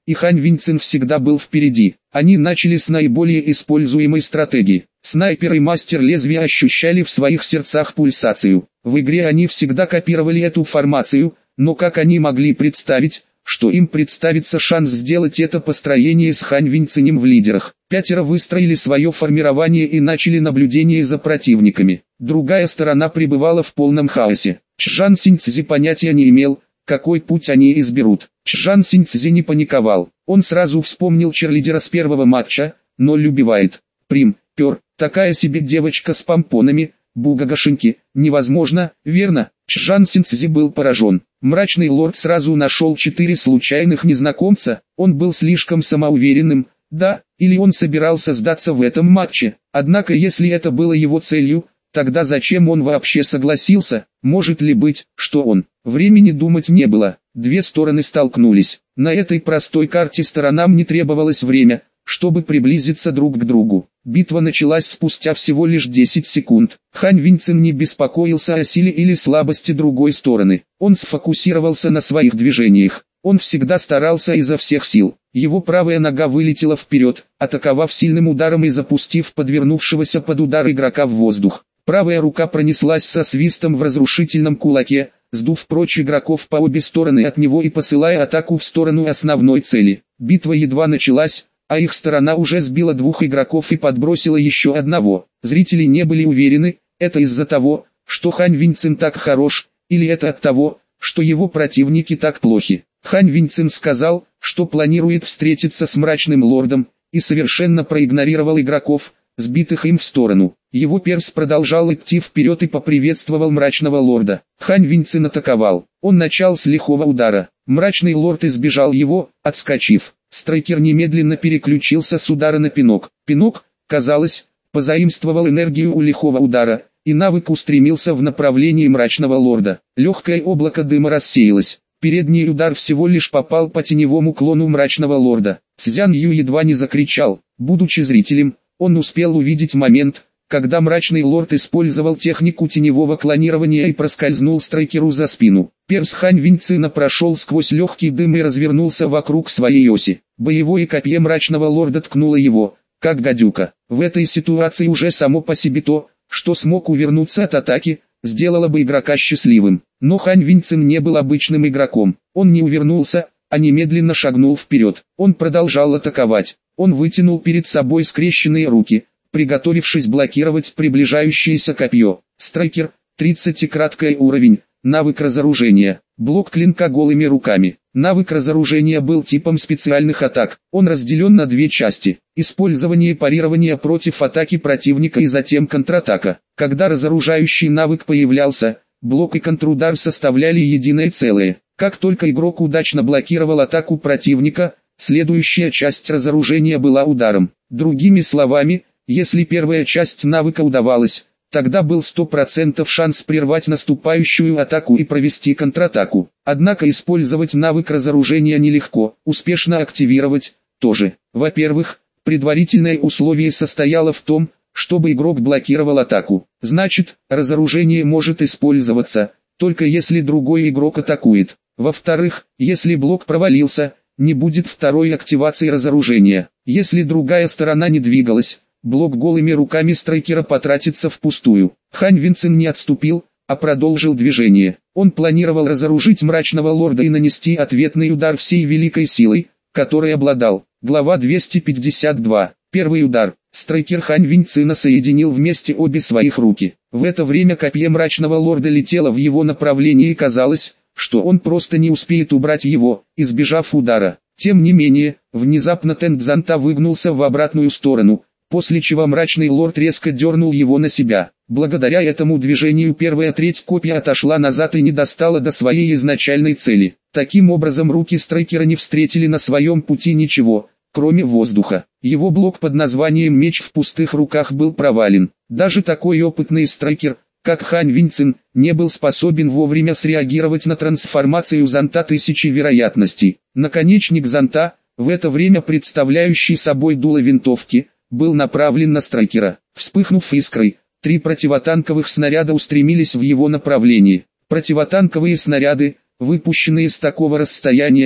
и Хан Винцин всегда был впереди. Они начали с наиболее используемой стратегии. Снайпер и мастер лезвия ощущали в своих сердцах пульсацию. В игре они всегда копировали эту формацию, но как они могли представить, что им представится шанс сделать это построение с Хан Винцинем в лидерах. Пятеро выстроили свое формирование и начали наблюдение за противниками. Другая сторона пребывала в полном хаосе. Чжан Синьцзи понятия не имел, какой путь они изберут. Чжан Синьцзи не паниковал. Он сразу вспомнил черлидера с первого матча, но любивает. Прим, пер, такая себе девочка с помпонами, бугагашинки, невозможно, верно? Чжан Синьцзи был поражен. Мрачный лорд сразу нашел четыре случайных незнакомца, он был слишком самоуверенным, да, или он собирался сдаться в этом матче. Однако если это было его целью, тогда зачем он вообще согласился? Может ли быть, что он? Времени думать не было. Две стороны столкнулись. На этой простой карте сторонам не требовалось время, чтобы приблизиться друг к другу. Битва началась спустя всего лишь десять секунд. Хан Винцин не беспокоился о силе или слабости другой стороны. Он сфокусировался на своих движениях. Он всегда старался изо всех сил. Его правая нога вылетела вперед, атаковав сильным ударом и запустив подвернувшегося под удар игрока в воздух. Правая рука пронеслась со свистом в разрушительном кулаке, сдув прочь игроков по обе стороны от него и посылая атаку в сторону основной цели. Битва едва началась, а их сторона уже сбила двух игроков и подбросила еще одного. Зрители не были уверены, это из-за того, что Хан Винцин так хорош, или это от того, что его противники так плохи. Хан Винцин сказал, что планирует встретиться с Мрачным Лордом, и совершенно проигнорировал игроков, сбитых им в сторону. Его перс продолжал идти вперед и поприветствовал Мрачного Лорда. Хан Винцин атаковал. Он начал с лихого удара. Мрачный Лорд избежал его, отскочив. Страйкер немедленно переключился с удара на пинок. Пинок, казалось, позаимствовал энергию у лихого удара, и навык устремился в направлении Мрачного Лорда. Легкое облако дыма рассеялось. Передний удар всего лишь попал по теневому клону Мрачного Лорда. Цзян Ю едва не закричал. Будучи зрителем, он успел увидеть момент, когда Мрачный Лорд использовал технику теневого клонирования и проскользнул Страйкеру за спину. Перс Хан Винцина прошел сквозь легкий дым и развернулся вокруг своей оси. Боевое копье Мрачного Лорда ткнуло его, как гадюка. В этой ситуации уже само по себе то, что смог увернуться от атаки, сделало бы игрока счастливым. Но Хан Винцин не был обычным игроком. Он не увернулся, а немедленно шагнул вперед. Он продолжал атаковать. Он вытянул перед собой скрещенные руки, приготовившись блокировать приближающееся копье. Страйкер, тридцатикраткий уровень, навык разоружения, блок клинка голыми руками. Навык разоружения был типом специальных атак. Он разделен на две части: использование парирования против атаки противника и затем контратака. Когда разоружающий навык появлялся, блок и контрудар составляли единое целое. Как только игрок удачно блокировал атаку противника, следующая часть разоружения была ударом. Другими словами, если первая часть навыка удавалась, тогда был сто процентов шанс прервать наступающую атаку и провести контратаку. Однако использовать навык разоружения нелегко, успешно активировать тоже. Во-первых, предварительное условие состояло в том, чтобы игрок блокировал атаку. Значит, разоружение может использоваться, только если другой игрок атакует. Во-вторых, если блок провалился, не будет второй активации разоружения. Если другая сторона не двигалась, блок голыми руками Страйкера потратится впустую. Хан Винцин не отступил, а продолжил движение. Он планировал разоружить Мрачного Лорда и нанести ответный удар всей великой силой, которой обладал. Глава двести пятьдесят два. Первый удар. Страйкер Хан Винцина соединил вместе обе своих руки. В это время копье Мрачного Лорда летело в его направлении и казалось, что он просто не успеет убрать его, избежав удара. Тем не менее, внезапно тент зонта выгнулся в обратную сторону, после чего Мрачный Лорд резко дернул его на себя. Благодаря этому движению первая треть копья отошла назад и не достала до своей изначальной цели. Таким образом руки Страйкера не встретили на своем пути ничего, кроме воздуха. Его блок под названием «Меч в пустых руках» был провален. Даже такой опытный Страйкер, как Хан Винцин, не был способен вовремя среагировать на трансформацию зонта тысячи вероятностей. Наконечник зонта, в это время представляющий собой дуло винтовки, был направлен на Страйкера. Вспыхнув искрой, три противотанковых снаряда устремились в его направлении. Противотанковые снаряды, выпущенные с такого расстояния,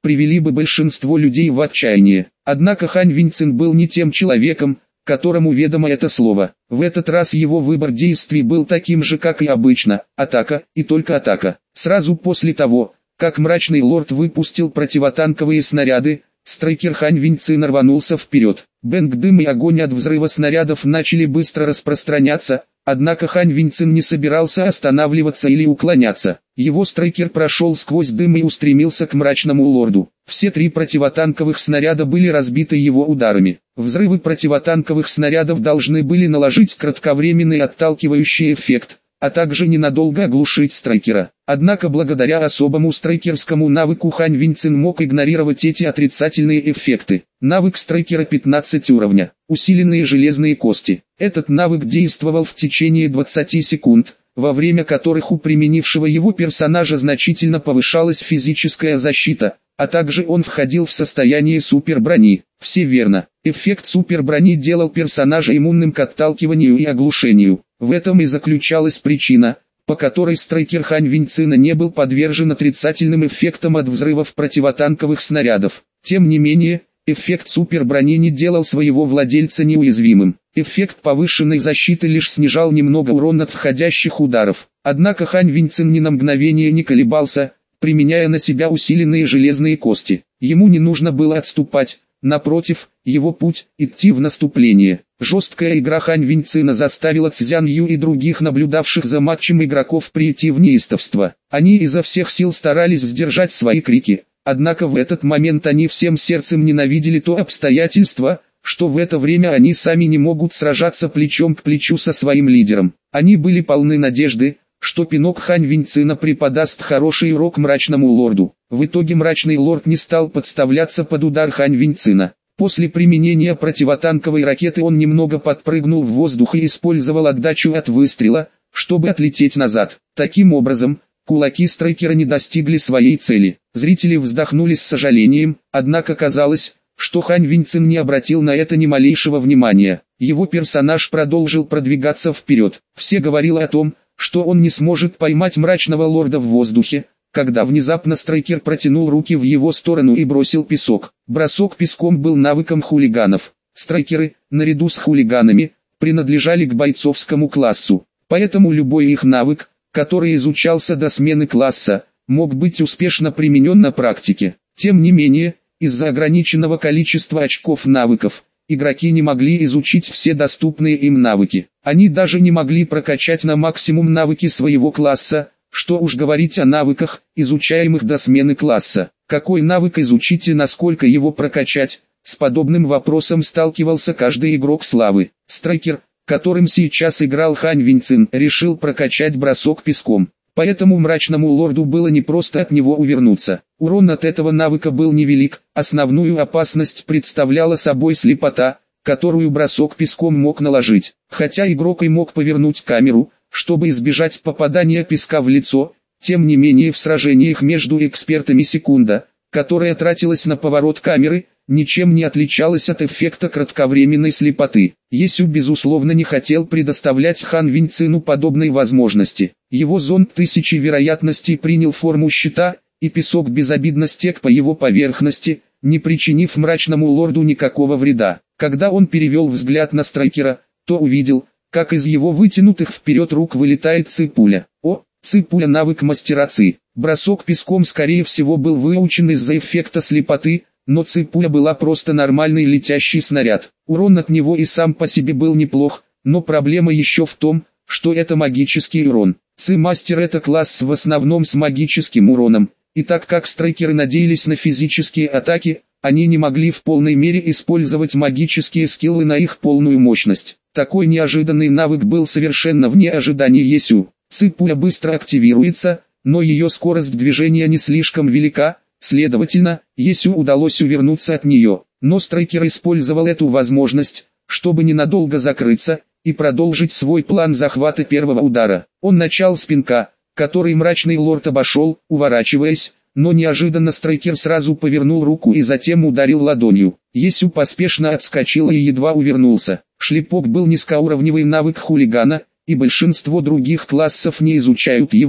привели бы большинство людей в отчаяние. Однако Хан Винцин был не тем человеком, которому ведомо это слово. В этот раз его выбор действий был таким же, как и обычно: атака, и только атака. Сразу после того, как Мрачный Лорд выпустил противотанковые снаряды, Страйкер Хан Винцина рванулся вперед. Бэнг, дым и огонь от взрыва снарядов начали быстро распространяться, однако Хан Винцин не собирался останавливаться или уклоняться. Его Страйкер прошел сквозь дым и устремился к Мрачному Лорду. Все три противотанковых снаряда были разбиты его ударами. Взрывы противотанковых снарядов должны были наложить кратковременный отталкивающий эффект, а также ненадолго оглушить Страйкера. Однако благодаря особому страйкерскому навыку Хан Винцин мог игнорировать эти отрицательные эффекты. Навык Страйкера пятнадцать уровня. Усиленные железные кости. Этот навык действовал в течение двадцати секунд, во время которых у применившего его персонажа значительно повышалась физическая защита, а также он входил в состояние суперброни. Все верно. Эффект суперброни делал персонажа иммунным к отталкиванию и оглушению. В этом и заключалась причина, по которой Страйкер Хан Винцина не был подвержен отрицательным эффектам от взрывов противотанковых снарядов. Тем не менее, эффект суперброни не делал своего владельца неуязвимым. Эффект повышенной защиты лишь снижал немного урон от входящих ударов. Однако Хан Винцин ни на мгновение не колебался, применяя на себя усиленные железные кости. Ему не нужно было отступать. Напротив, его путь – идти в наступление. Жесткая игра Хан Винцина заставила Цзян Ю и других наблюдавших за матчем игроков прийти в неистовство. Они изо всех сил старались сдержать свои крики, однако в этот момент они всем сердцем ненавидели то обстоятельство, что в это время они сами не могут сражаться плечом к плечу со своим лидером. Они были полны надежды, что пинок Хан Винцина преподаст хороший урок Мрачному Лорду. В итоге Мрачный Лорд не стал подставляться под удар Хан Винцина. После применения противотанковой ракеты он немного подпрыгнул в воздух и использовал отдачу от выстрела, чтобы отлететь назад. Таким образом, кулаки Страйкера не достигли своей цели. Зрители вздохнули с сожалением, однако казалось, что Хан Винцин не обратил на это ни малейшего внимания. Его персонаж продолжил продвигаться вперед. Все говорили о том, что он не сможет поймать Мрачного Лорда в воздухе, когда внезапно Страйкер протянул руки в его сторону и бросил песок. Бросок песком был навыком хулиганов. Страйкеры, наряду с хулиганами, принадлежали к бойцовскому классу, поэтому любой их навык, который изучался до смены класса, мог быть успешно применен на практике. Тем не менее, из-за ограниченного количества очков навыков, игроки не могли изучить все доступные им навыки. Они даже не могли прокачать на максимум навыки своего класса, что уж говорить о навыках, изучаемых до смены класса. Какой навык изучить и насколько его прокачать? С подобным вопросом сталкивался каждый игрок славы. Страйкер, которым сейчас играл Хан Винцин, решил прокачать бросок песком. Поэтому Мрачному Лорду было непросто от него увернуться. Урон от этого навыка был невелик, основную опасность представляла собой слепота, которую бросок песком мог наложить. Хотя игрок и мог повернуть камеру, чтобы избежать попадания песка в лицо, тем не менее в сражениях между экспертами секунда, которая тратилась на поворот камеры, ничем не отличалась от эффекта кратковременной слепоты. Есю безусловно не хотел предоставлять Хан Винцину подобной возможности. Его зонд тысячи вероятностей принял форму щита, и песок безобидно стек по его поверхности, не причинив Мрачному Лорду никакого вреда. Когда он перевел взгляд на Страйкера, то увидел, как из его вытянутых вперед рук вылетает ци-пуля. О, ци-пуля — навык мастера ци. Бросок песком скорее всего был выучен из-за эффекта слепоты, но ци-пуля была просто нормальный летящий снаряд. Урон от него и сам по себе был неплох, но проблема еще в том, что это магический урон. Ци-мастер — это класс в основном с магическим уроном, и так как страйкеры надеялись на физические атаки, они не могли в полной мере использовать магические скиллы на их полную мощность. Такой неожиданный навык был совершенно вне ожиданий Есю. Ци-пуля быстро активируется, но ее скорость движения не слишком велика, следовательно, Есю удалось увернуться от нее. Но страйкер использовал эту возможность, чтобы ненадолго закрыться и продолжить свой план захвата первого удара. Он начал с пинка, который Мрачный Лорд обошел, уворачиваясь, но неожиданно страйкер сразу повернул руку и затем ударил ладонью. Есю поспешно отскочил и едва увернулся. Шлепок был низкоуровневый навык хулигана, и большинство других классов не изучают его,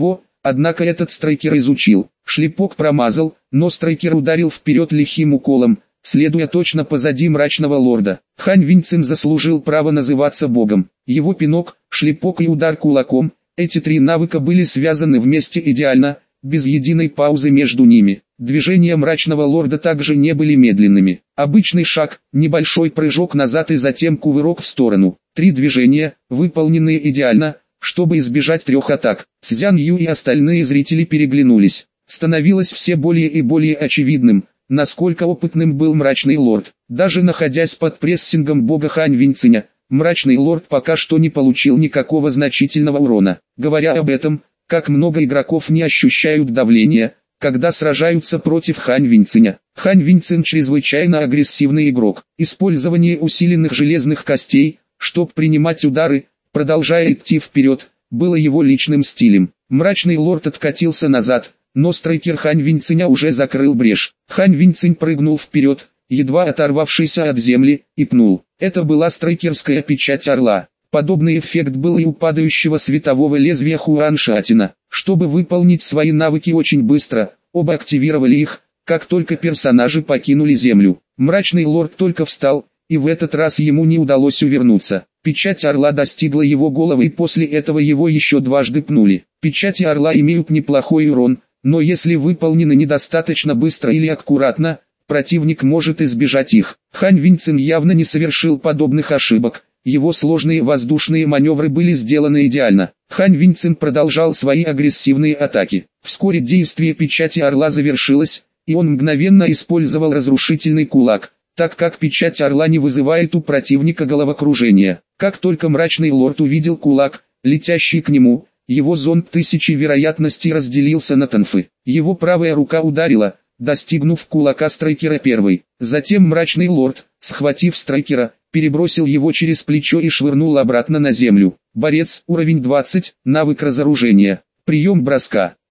Однако этот страйкер изучил. Шлепок промазал, но страйкер ударил вперед лихим уколом, следуя точно позади мрачного лорда. Хан Винцин заслужил право называться богом. Его пинок, шлепок и удар кулаком, эти три навыка были связаны вместе идеально, без единой паузы между ними. Движения мрачного лорда также не были медленными. Обычный шаг, небольшой прыжок назад и затем кувырок в сторону. Три движения, выполненные идеально, чтобы избежать трех атак. Цзян Ю и остальные зрители переглянулись. Становилось все более и более очевидным, насколько опытным был мрачный лорд. Даже находясь под прессингом бога Хан Винциня, мрачный лорд пока что не получил никакого значительного урона. Говоря об этом, как много игроков не ощущают давления, когда сражаются против Хан Винциня. Хан Винцин чрезвычайно агрессивный игрок. Использование усиленных железных костей, чтобы принимать удары, продолжая идти вперед, было его личным стилем. Мрачный лорд откатился назад, но страйкер Хан Винциня уже закрыл брешь. Хан Винцинь прыгнул вперед, едва оторвавшийся от земли, и пнул. Это была страйкерская печать орла. Подобный эффект был и у падающего светового лезвия Хуан Шатина. Чтобы выполнить свои навыки очень быстро, оба активировали их, как только персонажи покинули землю. Мрачный лорд только встал, и в этот раз ему не удалось увернуться. Печать орла достигла его головы и после этого его еще дважды пнули. Печати орла имеют неплохой урон, но если выполнены недостаточно быстро или аккуратно, противник может избежать их. Хан Винцин явно не совершил подобных ошибок. Его сложные воздушные маневры были сделаны идеально. Хан Винцин продолжал свои агрессивные атаки. Вскоре действие печати орла завершилось, и он мгновенно использовал разрушительный кулак, так как печать орла не вызывает у противника головокружения. Как только мрачный лорд увидел кулак, летящий к нему, его зонд тысячи вероятностей разделился на танфы. Его правая рука ударила, достигнув кулака страйкера первой. Затем мрачный лорд, схватив страйкера, перебросил его через плечо и швырнул обратно на землю. Борец, уровень двадцать, навык разоружения. Прием броска.